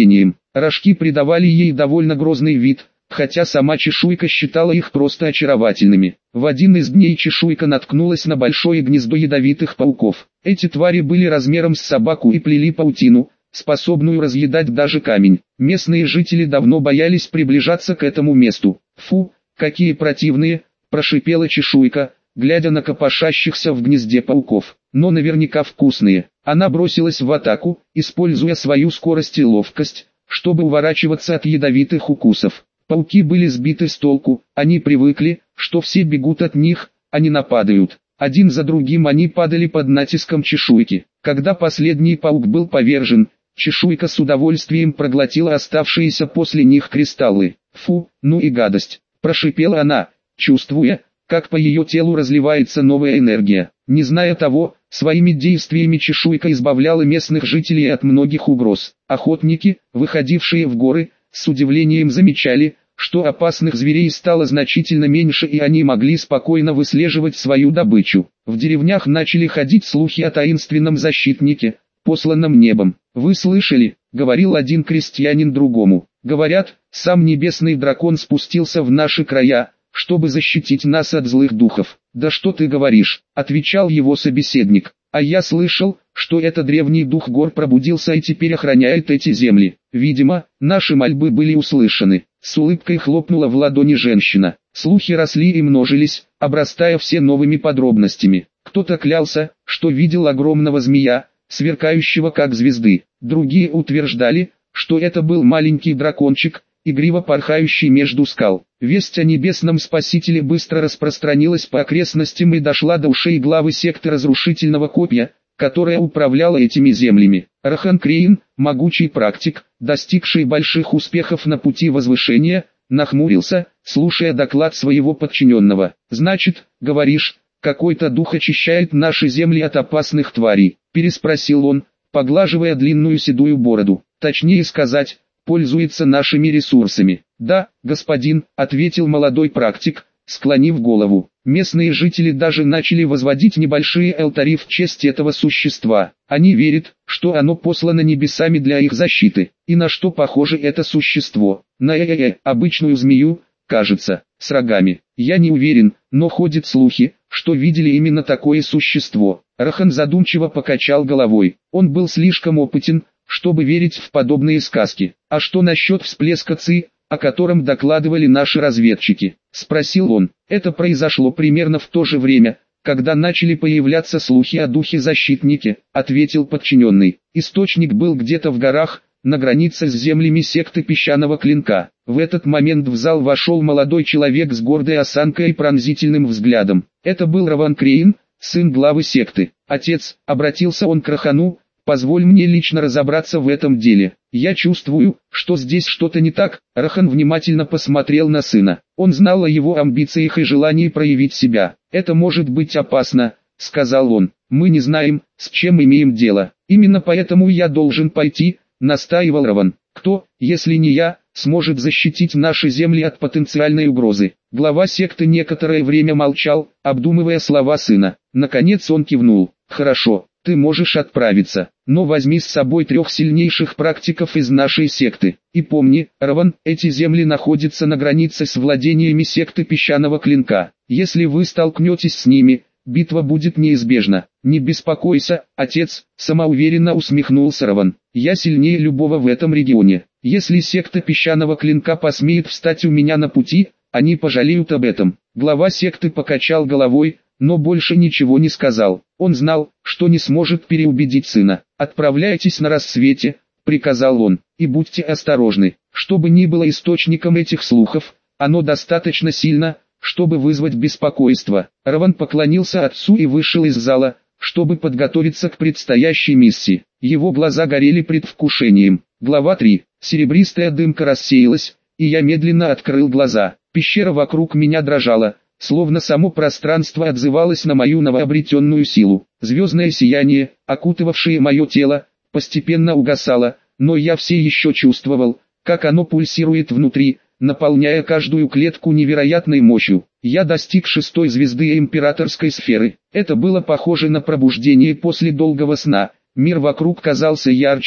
Рожки придавали ей довольно грозный вид, хотя сама чешуйка считала их просто очаровательными. В один из дней чешуйка наткнулась на большое гнездо ядовитых пауков. Эти твари были размером с собаку и плели паутину, способную разъедать даже камень. Местные жители давно боялись приближаться к этому месту. «Фу, какие противные!» – прошипела чешуйка, глядя на копошащихся в гнезде пауков. «Но наверняка вкусные». Она бросилась в атаку, используя свою скорость и ловкость, чтобы уворачиваться от ядовитых укусов. Пауки были сбиты с толку, они привыкли, что все бегут от них, а не нападают. Один за другим они падали под натиском чешуйки. Когда последний паук был повержен, чешуйка с удовольствием проглотила оставшиеся после них кристаллы. «Фу, ну и гадость!» – прошипела она, чувствуя, как по ее телу разливается новая энергия. Не зная того, своими действиями чешуйка избавляла местных жителей от многих угроз. Охотники, выходившие в горы, с удивлением замечали, что опасных зверей стало значительно меньше и они могли спокойно выслеживать свою добычу. В деревнях начали ходить слухи о таинственном защитнике, посланном небом. «Вы слышали?» — говорил один крестьянин другому. «Говорят, сам небесный дракон спустился в наши края, чтобы защитить нас от злых духов». «Да что ты говоришь?» — отвечал его собеседник. «А я слышал, что это древний дух гор пробудился и теперь охраняет эти земли. Видимо, наши мольбы были услышаны». С улыбкой хлопнула в ладони женщина. Слухи росли и множились, обрастая все новыми подробностями. Кто-то клялся, что видел огромного змея, сверкающего как звезды. Другие утверждали, что это был маленький дракончик, игриво порхающий между скал. Весть о небесном спасителе быстро распространилась по окрестностям и дошла до ушей главы секты разрушительного копья, которая управляла этими землями. Рахан Крейн, могучий практик, достигший больших успехов на пути возвышения, нахмурился, слушая доклад своего подчиненного. «Значит, говоришь, какой-то дух очищает наши земли от опасных тварей?» – переспросил он, поглаживая длинную седую бороду. «Точнее сказать, пользуется нашими ресурсами». «Да, господин», — ответил молодой практик, склонив голову. Местные жители даже начали возводить небольшие алтари в честь этого существа. Они верят, что оно послано небесами для их защиты. И на что похоже это существо? На э-э-э, обычную змею, кажется, с рогами. Я не уверен, но ходят слухи, что видели именно такое существо. Рахан задумчиво покачал головой. Он был слишком опытен, чтобы верить в подобные сказки. «А что насчет всплеска Ци, о котором докладывали наши разведчики?» — спросил он. «Это произошло примерно в то же время, когда начали появляться слухи о духе-защитнике», — ответил подчиненный. «Источник был где-то в горах, на границе с землями секты Песчаного Клинка». В этот момент в зал вошел молодой человек с гордой осанкой и пронзительным взглядом. Это был Раван Крейн, сын главы секты. «Отец», — обратился он к Рахану, — «позволь мне лично разобраться в этом деле. Я чувствую, что здесь что-то не так». Рахан внимательно посмотрел на сына. Он знал о его амбициях и желании проявить себя. «Это может быть опасно», — сказал он. «Мы не знаем, с чем имеем дело. Именно поэтому я должен пойти», — настаивал Раван. «Кто, если не я, сможет защитить наши земли от потенциальной угрозы?» Глава секты некоторое время молчал, обдумывая слова сына. Наконец он кивнул. «Хорошо. Ты можешь отправиться, но возьми с собой трех сильнейших практиков из нашей секты. И помни, Раван, эти земли находятся на границе с владениями секты Песчаного Клинка. Если вы столкнетесь с ними, битва будет неизбежна. Не беспокойся, отец», — самоуверенно усмехнулся Раван. «Я сильнее любого в этом регионе. Если секта Песчаного Клинка посмеет встать у меня на пути, они пожалеют об этом». Глава секты покачал головой, но больше ничего не сказал. Он знал, что не сможет переубедить сына. «Отправляйтесь на рассвете», — приказал он, — «и будьте осторожны. Что бы ни было источником этих слухов, оно достаточно сильно, чтобы вызвать беспокойство». Раван поклонился отцу и вышел из зала, чтобы подготовиться к предстоящей миссии. Его глаза горели предвкушением. Глава три. Серебристая дымка рассеялась, и я медленно открыл глаза. Пещера вокруг меня дрожала, словно само пространство отзывалось на мою новообретенную силу. Звездное сияние, окутывавшее мое тело, постепенно угасало, но я все еще чувствовал, как оно пульсирует внутри, наполняя каждую клетку невероятной мощью. Я достиг шестой звезды императорской сферы. Это было похоже на пробуждение после долгого сна. Мир вокруг казался ярче,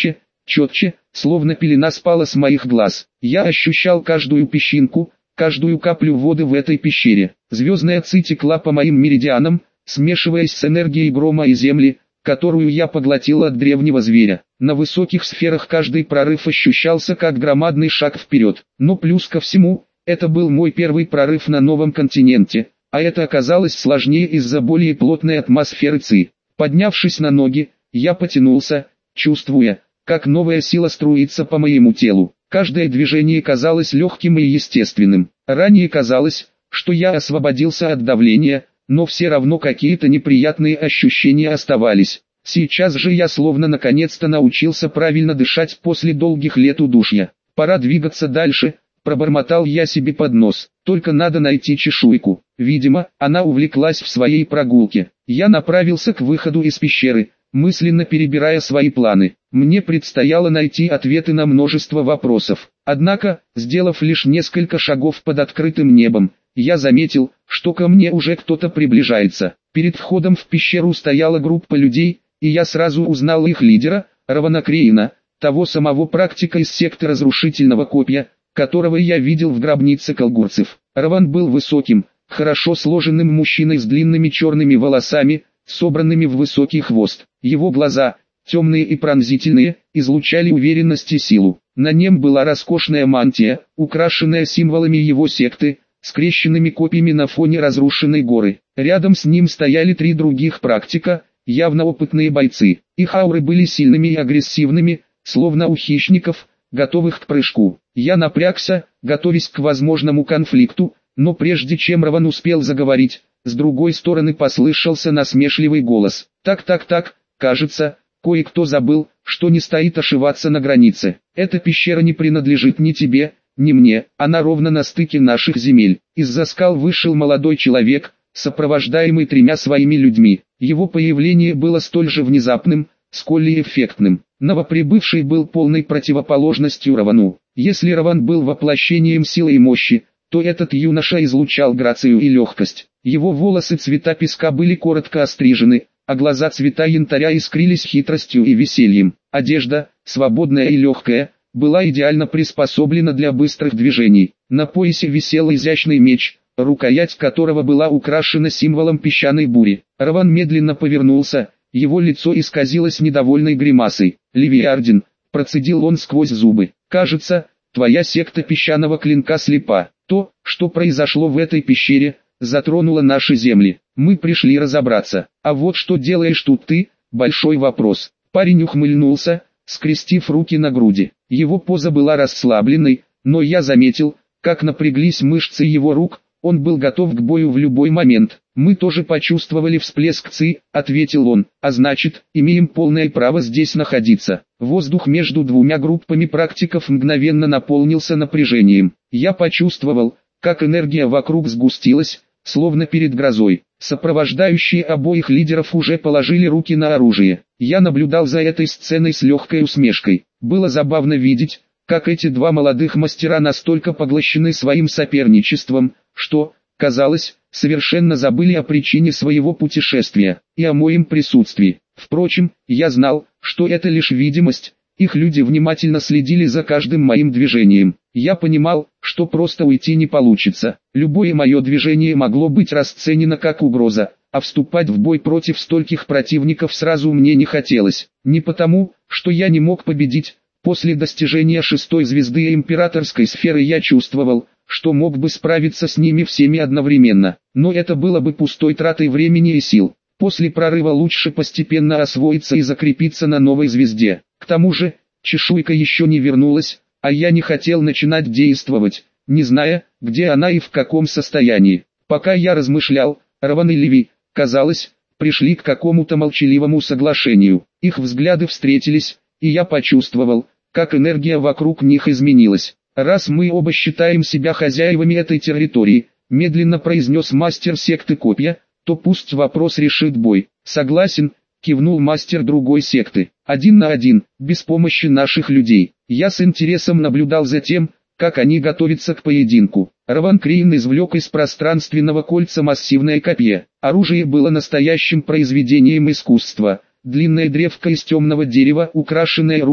четче, словно пелена спала с моих глаз. Я ощущал каждую песчинку, каждую каплю воды в этой пещере. Звездная ци текла по моим меридианам, смешиваясь с энергией грома и земли, которую я поглотил от древнего зверя. На высоких сферах каждый прорыв ощущался как громадный шаг вперед. Но плюс ко всему, это был мой первый прорыв на новом континенте, а это оказалось сложнее из-за более плотной атмосферы ци. Поднявшись на ноги, я потянулся, чувствуя, как новая сила струится по моему телу. Каждое движение казалось легким и естественным. Ранее казалось, что я освободился от давления, но все равно какие-то неприятные ощущения оставались. Сейчас же я словно наконец-то научился правильно дышать после долгих лет удушья. Пора двигаться дальше, пробормотал я себе под нос. Только надо найти чешуйку. Видимо, она увлеклась в своей прогулке. Я направился к выходу из пещеры, мысленно перебирая свои планы. Мне предстояло найти ответы на множество вопросов. Однако, сделав лишь несколько шагов под открытым небом, я заметил, что ко мне уже кто-то приближается. Перед входом в пещеру стояла группа людей, и я сразу узнал их лидера, Равана Криина, того самого практика из секты разрушительного копья, которого я видел в гробнице колгурцев. Раван был высоким, хорошо сложенным мужчиной с длинными черными волосами, собранными в высокий хвост. Его глаза, темные и пронзительные, излучали уверенность и силу. На нем была роскошная мантия, украшенная символами его секты, скрещенными копьями на фоне разрушенной горы. Рядом с ним стояли три других практика, явно опытные бойцы. Их ауры были сильными и агрессивными, словно у хищников, готовых к прыжку. Я напрягся, готовясь к возможному конфликту, но прежде чем Раван успел заговорить, с другой стороны послышался насмешливый голос. «Так-так-так, кажется, кое-кто забыл, что не стоит ошиваться на границе. Эта пещера не принадлежит ни тебе, ни мне, она ровно на стыке наших земель». Из-за скал вышел молодой человек, сопровождаемый тремя своими людьми. Его появление было столь же внезапным, сколь и эффектным. Новоприбывший был полной противоположностью Равану. Если Раван был воплощением силы и мощи, то этот юноша излучал грацию и легкость. Его волосы цвета песка были коротко острижены, а глаза цвета янтаря искрились хитростью и весельем. Одежда, свободная и легкая, была идеально приспособлена для быстрых движений. На поясе висел изящный меч, рукоять которого была украшена символом песчаной бури. Раван медленно повернулся, его лицо исказилось недовольной гримасой. «Ливиардин», процедил он сквозь зубы, — «кажется, твоя секта песчаного клинка слепа. То, что произошло в этой пещере, затронуло наши земли. Мы пришли разобраться. А вот что делаешь тут ты, большой вопрос». Парень ухмыльнулся, скрестив руки на груди. Его поза была расслабленной, но я заметил, как напряглись мышцы его рук. Он был готов к бою в любой момент. «Мы тоже почувствовали всплеск ци», — ответил он, — «а значит, имеем полное право здесь находиться». Воздух между двумя группами практиков мгновенно наполнился напряжением. Я почувствовал, как энергия вокруг сгустилась, словно перед грозой. Сопровождающие обоих лидеров уже положили руки на оружие. Я наблюдал за этой сценой с легкой усмешкой. Было забавно видеть, как эти два молодых мастера настолько поглощены своим соперничеством, что, казалось, совершенно забыли о причине своего путешествия и о моем присутствии. Впрочем, я знал, что это лишь видимость, их люди внимательно следили за каждым моим движением. Я понимал, что просто уйти не получится. Любое мое движение могло быть расценено как угроза, а вступать в бой против стольких противников сразу мне не хотелось. Не потому, что я не мог победить. После достижения шестой звезды императорской сферы я чувствовал, что мог бы справиться с ними всеми одновременно, но это было бы пустой тратой времени и сил. После прорыва лучше постепенно освоиться и закрепиться на новой звезде. К тому же, чешуйка еще не вернулась, а я не хотел начинать действовать, не зная, где она и в каком состоянии. Пока я размышлял, Раван и Леви, казалось, пришли к какому-то молчаливому соглашению. Их взгляды встретились, и я почувствовал, как энергия вокруг них изменилась. «Раз мы оба считаем себя хозяевами этой территории», медленно произнес мастер секты копья, «то пусть вопрос решит бой». «Согласен», кивнул мастер другой секты. «Один на один, без помощи наших людей». Я с интересом наблюдал за тем, как они готовятся к поединку. Раван Криин извлек из пространственного кольца массивное копье. Оружие было настоящим произведением искусства. Длинная древко из темного дерева, украшенная рунами,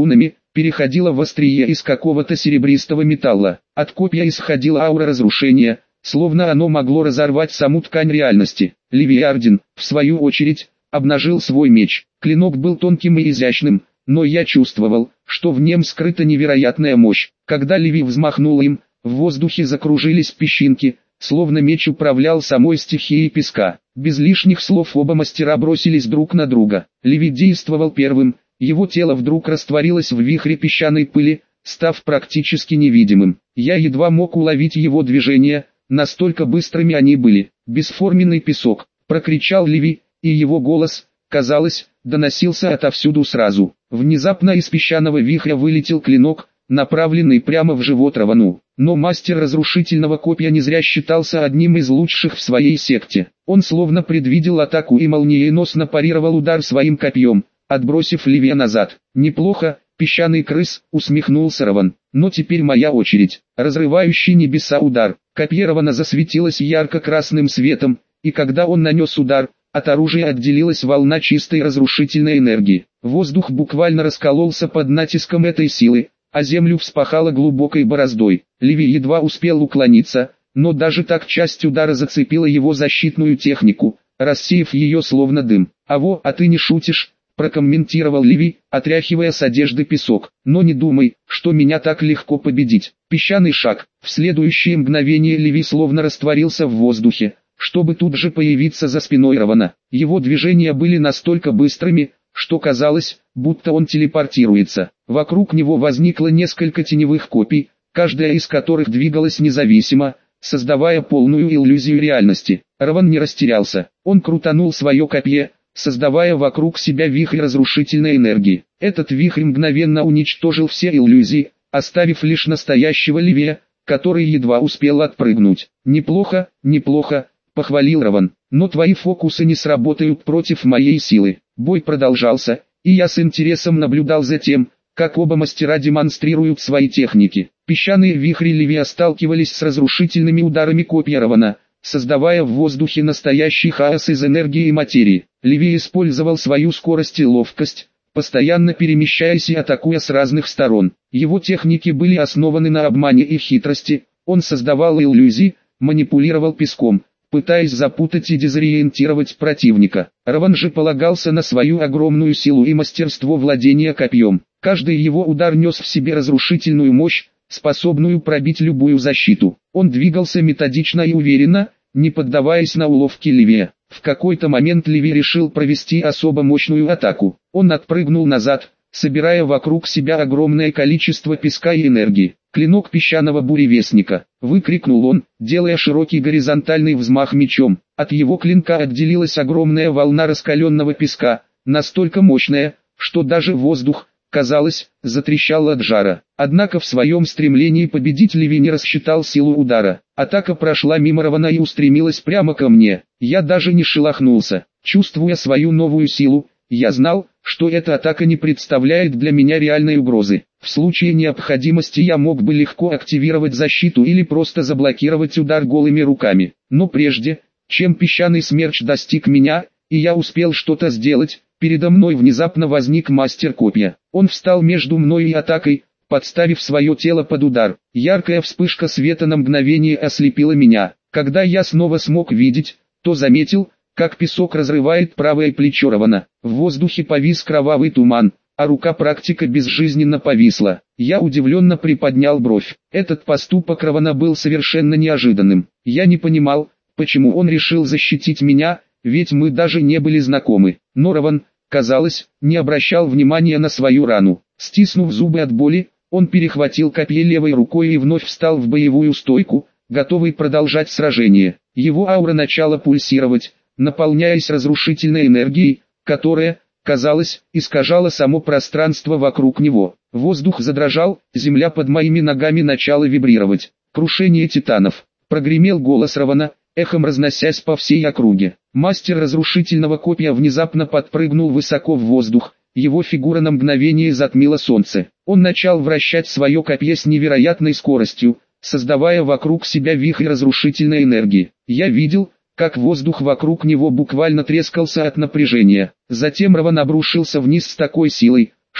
переходило в острие из какого-то серебристого металла. От копья исходила аура разрушения, словно оно могло разорвать саму ткань реальности. Ливиардин, в свою очередь, обнажил свой меч. Клинок был тонким и изящным, но я чувствовал, что в нем скрыта невероятная мощь. Когда Ливи взмахнул им, в воздухе закружились песчинки, словно меч управлял самой стихией песка. Без лишних слов оба мастера бросились друг на друга. Ливи действовал первым, его тело вдруг растворилось в вихре песчаной пыли, став практически невидимым. Я едва мог уловить его движения, настолько быстрыми они были. «Бесформенный песок», — прокричал Ливи, и его голос, казалось, доносился отовсюду сразу. Внезапно из песчаного вихря вылетел клинок, направленный прямо в живот Равану. Но мастер разрушительного копья не зря считался одним из лучших в своей секте. Он словно предвидел атаку и молниеносно парировал удар своим копьем, отбросив Ливия назад. «Неплохо, песчаный крыс», — усмехнулся Раван. «Но теперь моя очередь». Разрывающий небеса удар. Копье Равана засветилось ярко-красным светом, и когда он нанес удар, от оружия отделилась волна чистой разрушительной энергии. Воздух буквально раскололся под натиском этой силы, а землю вспахало глубокой бороздой. Ливи едва успел уклониться, но даже так часть удара зацепила его защитную технику, рассеяв ее словно дым. «Аво, а ты не шутишь», — прокомментировал Ливи, отряхивая с одежды песок. «Но не думай, что меня так легко победить». Песчаный шаг. В следующее мгновение Ливи словно растворился в воздухе, чтобы тут же появиться за спиной Равана. Его движения были настолько быстрыми, что казалось, будто он телепортируется. Вокруг него возникло несколько теневых копий, каждая из которых двигалась независимо, создавая полную иллюзию реальности. Раван не растерялся. Он крутанул свое копье, создавая вокруг себя вихрь разрушительной энергии. Этот вихрь мгновенно уничтожил все иллюзии, оставив лишь настоящего Ливия, который едва успел отпрыгнуть. «Неплохо, неплохо», — похвалил Раван, — «но твои фокусы не сработают против моей силы». Бой продолжался, и я с интересом наблюдал за тем, как оба мастера демонстрируют свои техники. Песчаные вихри Ливия сталкивались с разрушительными ударами копья Равана, создавая в воздухе настоящий хаос из энергии и материи. Ливи использовал свою скорость и ловкость, постоянно перемещаясь и атакуя с разных сторон. Его техники были основаны на обмане и хитрости, он создавал иллюзии, манипулировал песком, пытаясь запутать и дезориентировать противника. Раван же полагался на свою огромную силу и мастерство владения копьем. Каждый его удар нес в себе разрушительную мощь, способную пробить любую защиту. Он двигался методично и уверенно, не поддаваясь на уловки Ливия. В какой-то момент Ливи решил провести особо мощную атаку. Он отпрыгнул назад, собирая вокруг себя огромное количество песка и энергии. «Клинок песчаного буревестника!» — выкрикнул он, делая широкий горизонтальный взмах мечом. От его клинка отделилась огромная волна раскаленного песка, настолько мощная, что даже воздух, казалось, затрещал от жара. Однако в своем стремлении победить Ливи не рассчитал силу удара. Атака прошла мимо Равана и устремилась прямо ко мне. Я даже не шелохнулся. Чувствуя свою новую силу, я знал, что эта атака не представляет для меня реальной угрозы. В случае необходимости я мог бы легко активировать защиту или просто заблокировать удар голыми руками. Но прежде, чем песчаный смерч достиг меня, и я успел что-то сделать, передо мной внезапно возник мастер копья. Он встал между мной и атакой, подставив свое тело под удар. Яркая вспышка света на мгновение ослепила меня. Когда я снова смог видеть, то заметил, как песок разрывает правое плечо Равана. В воздухе повис кровавый туман, а рука практика безжизненно повисла. Я удивленно приподнял бровь. Этот поступок Равана был совершенно неожиданным. Я не понимал, почему он решил защитить меня, ведь мы даже не были знакомы. Но Раван, казалось, не обращал внимания на свою рану. Стиснув зубы от боли, он перехватил копье левой рукой и вновь встал в боевую стойку, готовый продолжать сражение. Его аура начала пульсировать, наполняясь разрушительной энергией, которая, казалось, искажала само пространство вокруг него. Воздух задрожал, земля под моими ногами начала вибрировать. «Крушение титанов!» — прогремел голос Равана, эхом разносясь по всей округе. Мастер разрушительного копья внезапно подпрыгнул высоко в воздух, его фигура на мгновение затмила солнце. Он начал вращать свое копье с невероятной скоростью, создавая вокруг себя вихрь разрушительной энергии. Я видел, как воздух вокруг него буквально трескался от напряжения. Затем Раван обрушился вниз с такой силой, что,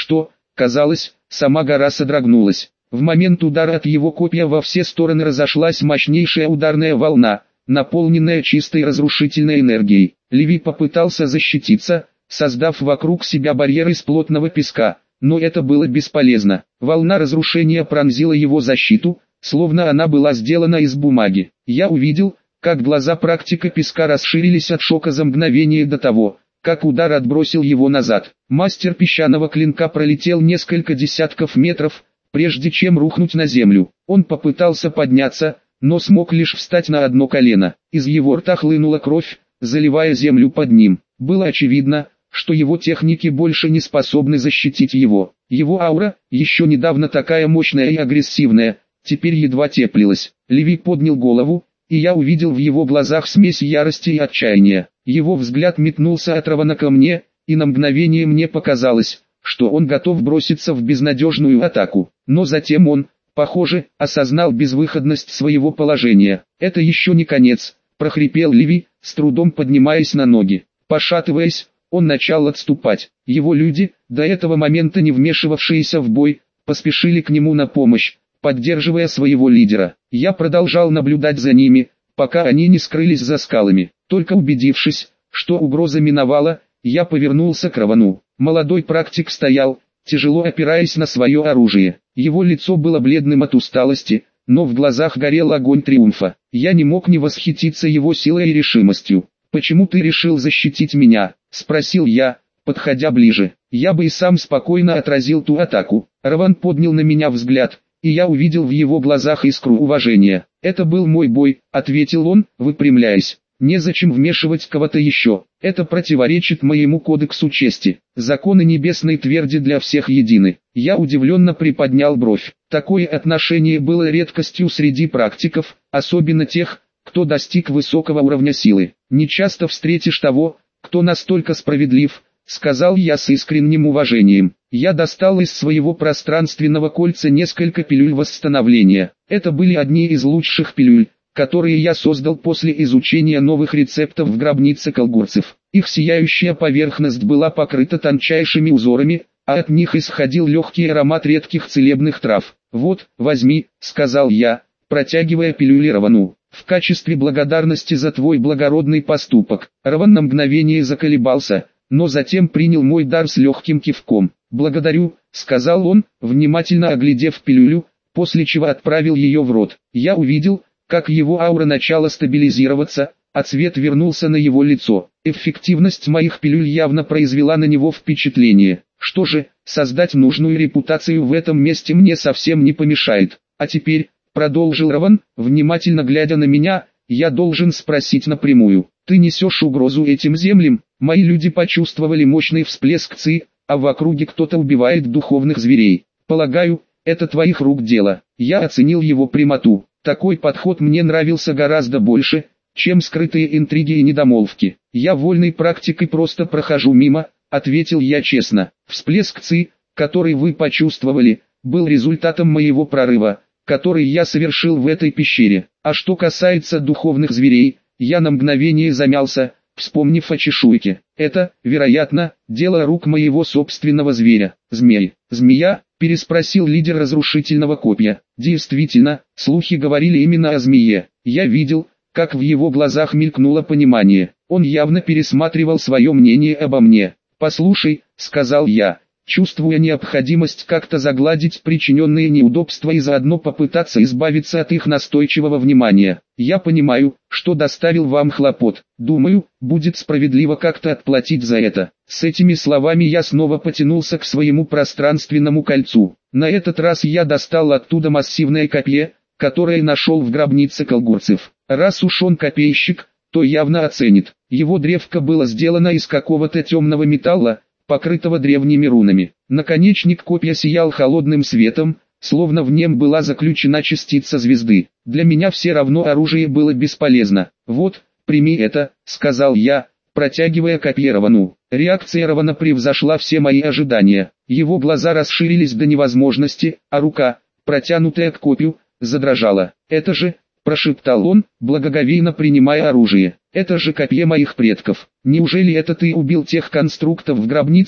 Казалось, сама гора содрогнулась. В момент удара от его копья во все стороны разошлась мощнейшая ударная волна, наполненная чистой разрушительной энергией. Леви попытался защититься, создав вокруг себя барьер из плотного песка, но это было бесполезно. Волна разрушения пронзила его защиту, словно она была сделана из бумаги. Я увидел, как глаза практика песка расширились от шока за мгновение до того, как удар отбросил его назад. Мастер песчаного клинка пролетел несколько десятков метров, прежде чем рухнуть на землю. Он попытался подняться, но смог лишь встать на одно колено. Из его рта хлынула кровь, заливая землю под ним. Было очевидно, что его техники больше не способны защитить его. Его аура, еще недавно такая мощная и агрессивная, теперь едва теплилась. Леви поднял голову, и я увидел в его глазах смесь ярости и отчаяния. Его взгляд метнулся от Равана ко мне, и на мгновение мне показалось, что он готов броситься в безнадежную атаку. Но затем он, похоже, осознал безвыходность своего положения. «Это еще не конец», – прохрипел Леви, с трудом поднимаясь на ноги. Пошатываясь, он начал отступать. Его люди, до этого момента не вмешивавшиеся в бой, поспешили к нему на помощь, поддерживая своего лидера. Я продолжал наблюдать за ними, пока они не скрылись за скалами. Только убедившись, что угроза миновала, я повернулся к Равану. Молодой практик стоял, тяжело опираясь на свое оружие. Его лицо было бледным от усталости, но в глазах горел огонь триумфа. Я не мог не восхититься его силой и решимостью. «Почему ты решил защитить меня?» – спросил я, подходя ближе. Я бы и сам спокойно отразил ту атаку. Раван поднял на меня взгляд, и я увидел в его глазах искру уважения. «Это был мой бой», — ответил он, выпрямляясь. «Незачем вмешивать кого-то еще. Это противоречит моему кодексу чести. Законы небесной тверди для всех едины». Я удивленно приподнял бровь. Такое отношение было редкостью среди практиков, особенно тех, кто достиг высокого уровня силы. «Не часто встретишь того, кто настолько справедлив», — сказал я с искренним уважением. Я достал из своего пространственного кольца несколько пилюль восстановления. Это были одни из лучших пилюль, которые я создал после изучения новых рецептов в гробнице колгурцев. Их сияющая поверхность была покрыта тончайшими узорами, а от них исходил легкий аромат редких целебных трав. «Вот, возьми», — сказал я, протягивая пилюли Равану. «В качестве благодарности за твой благородный поступок». Раван на мгновение заколебался, но затем принял мой дар с легким кивком. «Благодарю», — сказал он, внимательно оглядев пилюлю, после чего отправил ее в рот. Я увидел, как его аура начала стабилизироваться, а цвет вернулся на его лицо. Эффективность моих пилюль явно произвела на него впечатление. Что же, создать нужную репутацию в этом месте мне совсем не помешает. А теперь, продолжил Раван, внимательно глядя на меня, я должен спросить напрямую. Ты несешь угрозу этим землям? Мои люди почувствовали мощный всплеск ци, а в округе кто-то убивает духовных зверей. Полагаю, это твоих рук дело. Я оценил его прямоту. Такой подход мне нравился гораздо больше, чем скрытые интриги и недомолвки. Я вольный практик и просто прохожу мимо, ответил я честно. Всплеск ци, который вы почувствовали, был результатом моего прорыва, который я совершил в этой пещере. А что касается духовных зверей, я на мгновение замялся, вспомнив о чешуйке. Это, вероятно, дело рук моего собственного зверя. Змей. Змея? Переспросил лидер разрушительного копья. Действительно, слухи говорили именно о змее. Я видел, как в его глазах мелькнуло понимание. Он явно пересматривал свое мнение обо мне. «Послушай», — сказал я, чувствуя необходимость как-то загладить причиненные неудобства и заодно попытаться избавиться от их настойчивого внимания. «Я понимаю, что доставил вам хлопот. Думаю, будет справедливо как-то отплатить за это». С этими словами я снова потянулся к своему пространственному кольцу. На этот раз я достал оттуда массивное копье, которое нашел в гробнице колгурцев. Раз уж он копейщик, то явно оценит. Его древко было сделано из какого-то темного металла, покрытого древними рунами. Наконечник копья сиял холодным светом, словно в нем была заключена частица звезды. Для меня все равно оружие было бесполезно. «Вот, прими это», — сказал я, протягивая копье Равану. Реакция Равана превзошла все мои ожидания. Его глаза расширились до невозможности, а рука, протянутая к копью, задрожала. «Это же», — прошептал он, благоговейно принимая оружие, — «это же копье моих предков. Неужели это ты убил тех конструктов в гробнице?»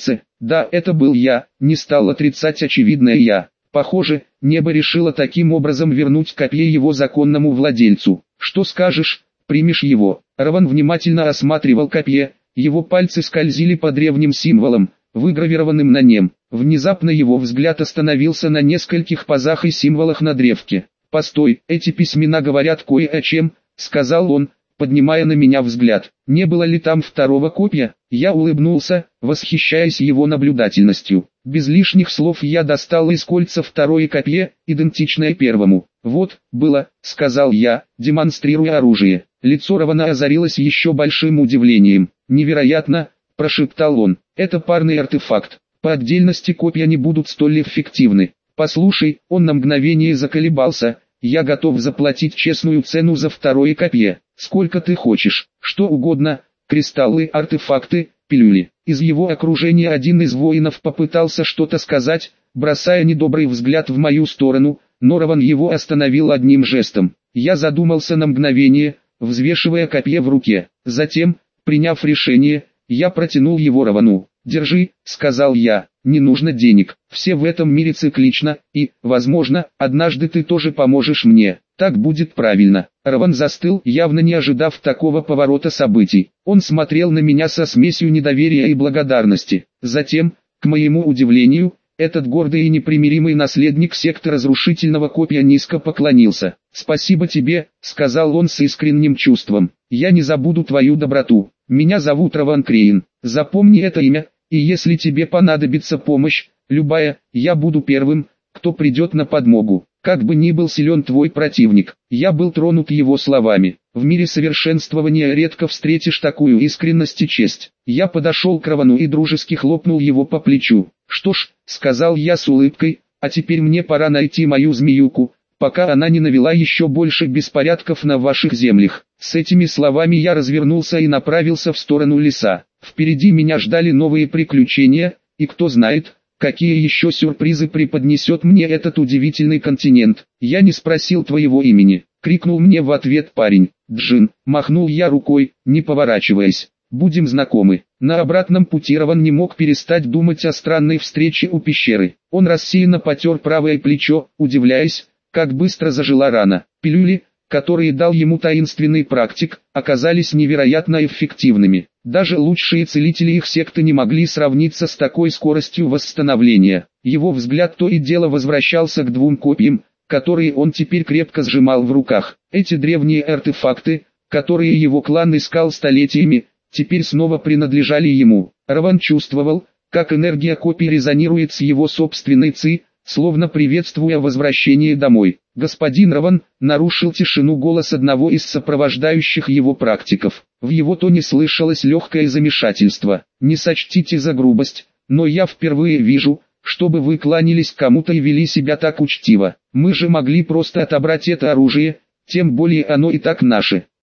Да, это был я, не стал отрицать очевидное я. Похоже, небо решило таким образом вернуть копье его законному владельцу. Что скажешь, примешь его? Раван внимательно осматривал копье, его пальцы скользили по древним символам, выгравированным на нем. Внезапно его взгляд остановился на нескольких пазах и символах на древке. «Постой, эти письмена говорят кое о чем», — сказал он, поднимая на меня взгляд. «Не было ли там второго копья?» Я улыбнулся, восхищаясь его наблюдательностью. Без лишних слов я достал из кольца второе копье, идентичное первому. «Вот, было», — сказал я, демонстрируя оружие. Лицо Равана озарилось еще большим удивлением. «Невероятно», — прошептал он, — «это парный артефакт. По отдельности копья не будут столь эффективны. Послушай», — он на мгновение заколебался, — «я готов заплатить честную цену за второе копье. Сколько ты хочешь, что угодно, кристаллы, артефакты, пилюли». Из его окружения один из воинов попытался что-то сказать, бросая недобрый взгляд в мою сторону, но Раван его остановил одним жестом. Я задумался на мгновение, взвешивая копье в руке. Затем, приняв решение, я протянул его Равану. «Держи», — сказал я, — «не нужно денег, все в этом мире циклично, и, возможно, однажды ты тоже поможешь мне, так будет правильно». Раван застыл, явно не ожидав такого поворота событий. Он смотрел на меня со смесью недоверия и благодарности. Затем, к моему удивлению, этот гордый и непримиримый наследник секты разрушительного копья низко поклонился. «Спасибо тебе», — сказал он с искренним чувством, — «я не забуду твою доброту. Меня зовут Раван Крейн, запомни это имя, и если тебе понадобится помощь, любая, я буду первым, кто придет на подмогу. Как бы ни был силен твой противник». Я был тронут его словами. В мире совершенствования редко встретишь такую искренность и честь. Я подошел к Равану и дружески хлопнул его по плечу. «Что ж», — сказал я с улыбкой, — «а теперь мне пора найти мою змеюку, пока она не навела еще больше беспорядков на ваших землях». С этими словами я развернулся и направился в сторону леса. Впереди меня ждали новые приключения, и кто знает, какие еще сюрпризы преподнесет мне этот удивительный континент. «Я не спросил твоего имени», — крикнул мне в ответ парень. «Джин», — махнул я рукой, не поворачиваясь. «Будем знакомы». На обратном пути Раван не мог перестать думать о странной встрече у пещеры. Он рассеянно потер правое плечо, удивляясь, как быстро зажила рана. Пилюли, которые дал ему таинственный практик, оказались невероятно эффективными. Даже лучшие целители их секты не могли сравниться с такой скоростью восстановления. Его взгляд то и дело возвращался к двум копьям, которые он теперь крепко сжимал в руках. Эти древние артефакты, которые его клан искал столетиями, теперь снова принадлежали ему. Раван чувствовал, как энергия копий резонирует с его собственной ци, словно приветствуя возвращение домой. «Господин Раван», — нарушил тишину голос одного из сопровождающих его практиков. В его тоне слышалось легкое замешательство. «Не сочтите за грубость, но я впервые вижу, чтобы вы кланялись кому-то и вели себя так учтиво. Мы же могли просто отобрать это оружие, тем более оно и так наше».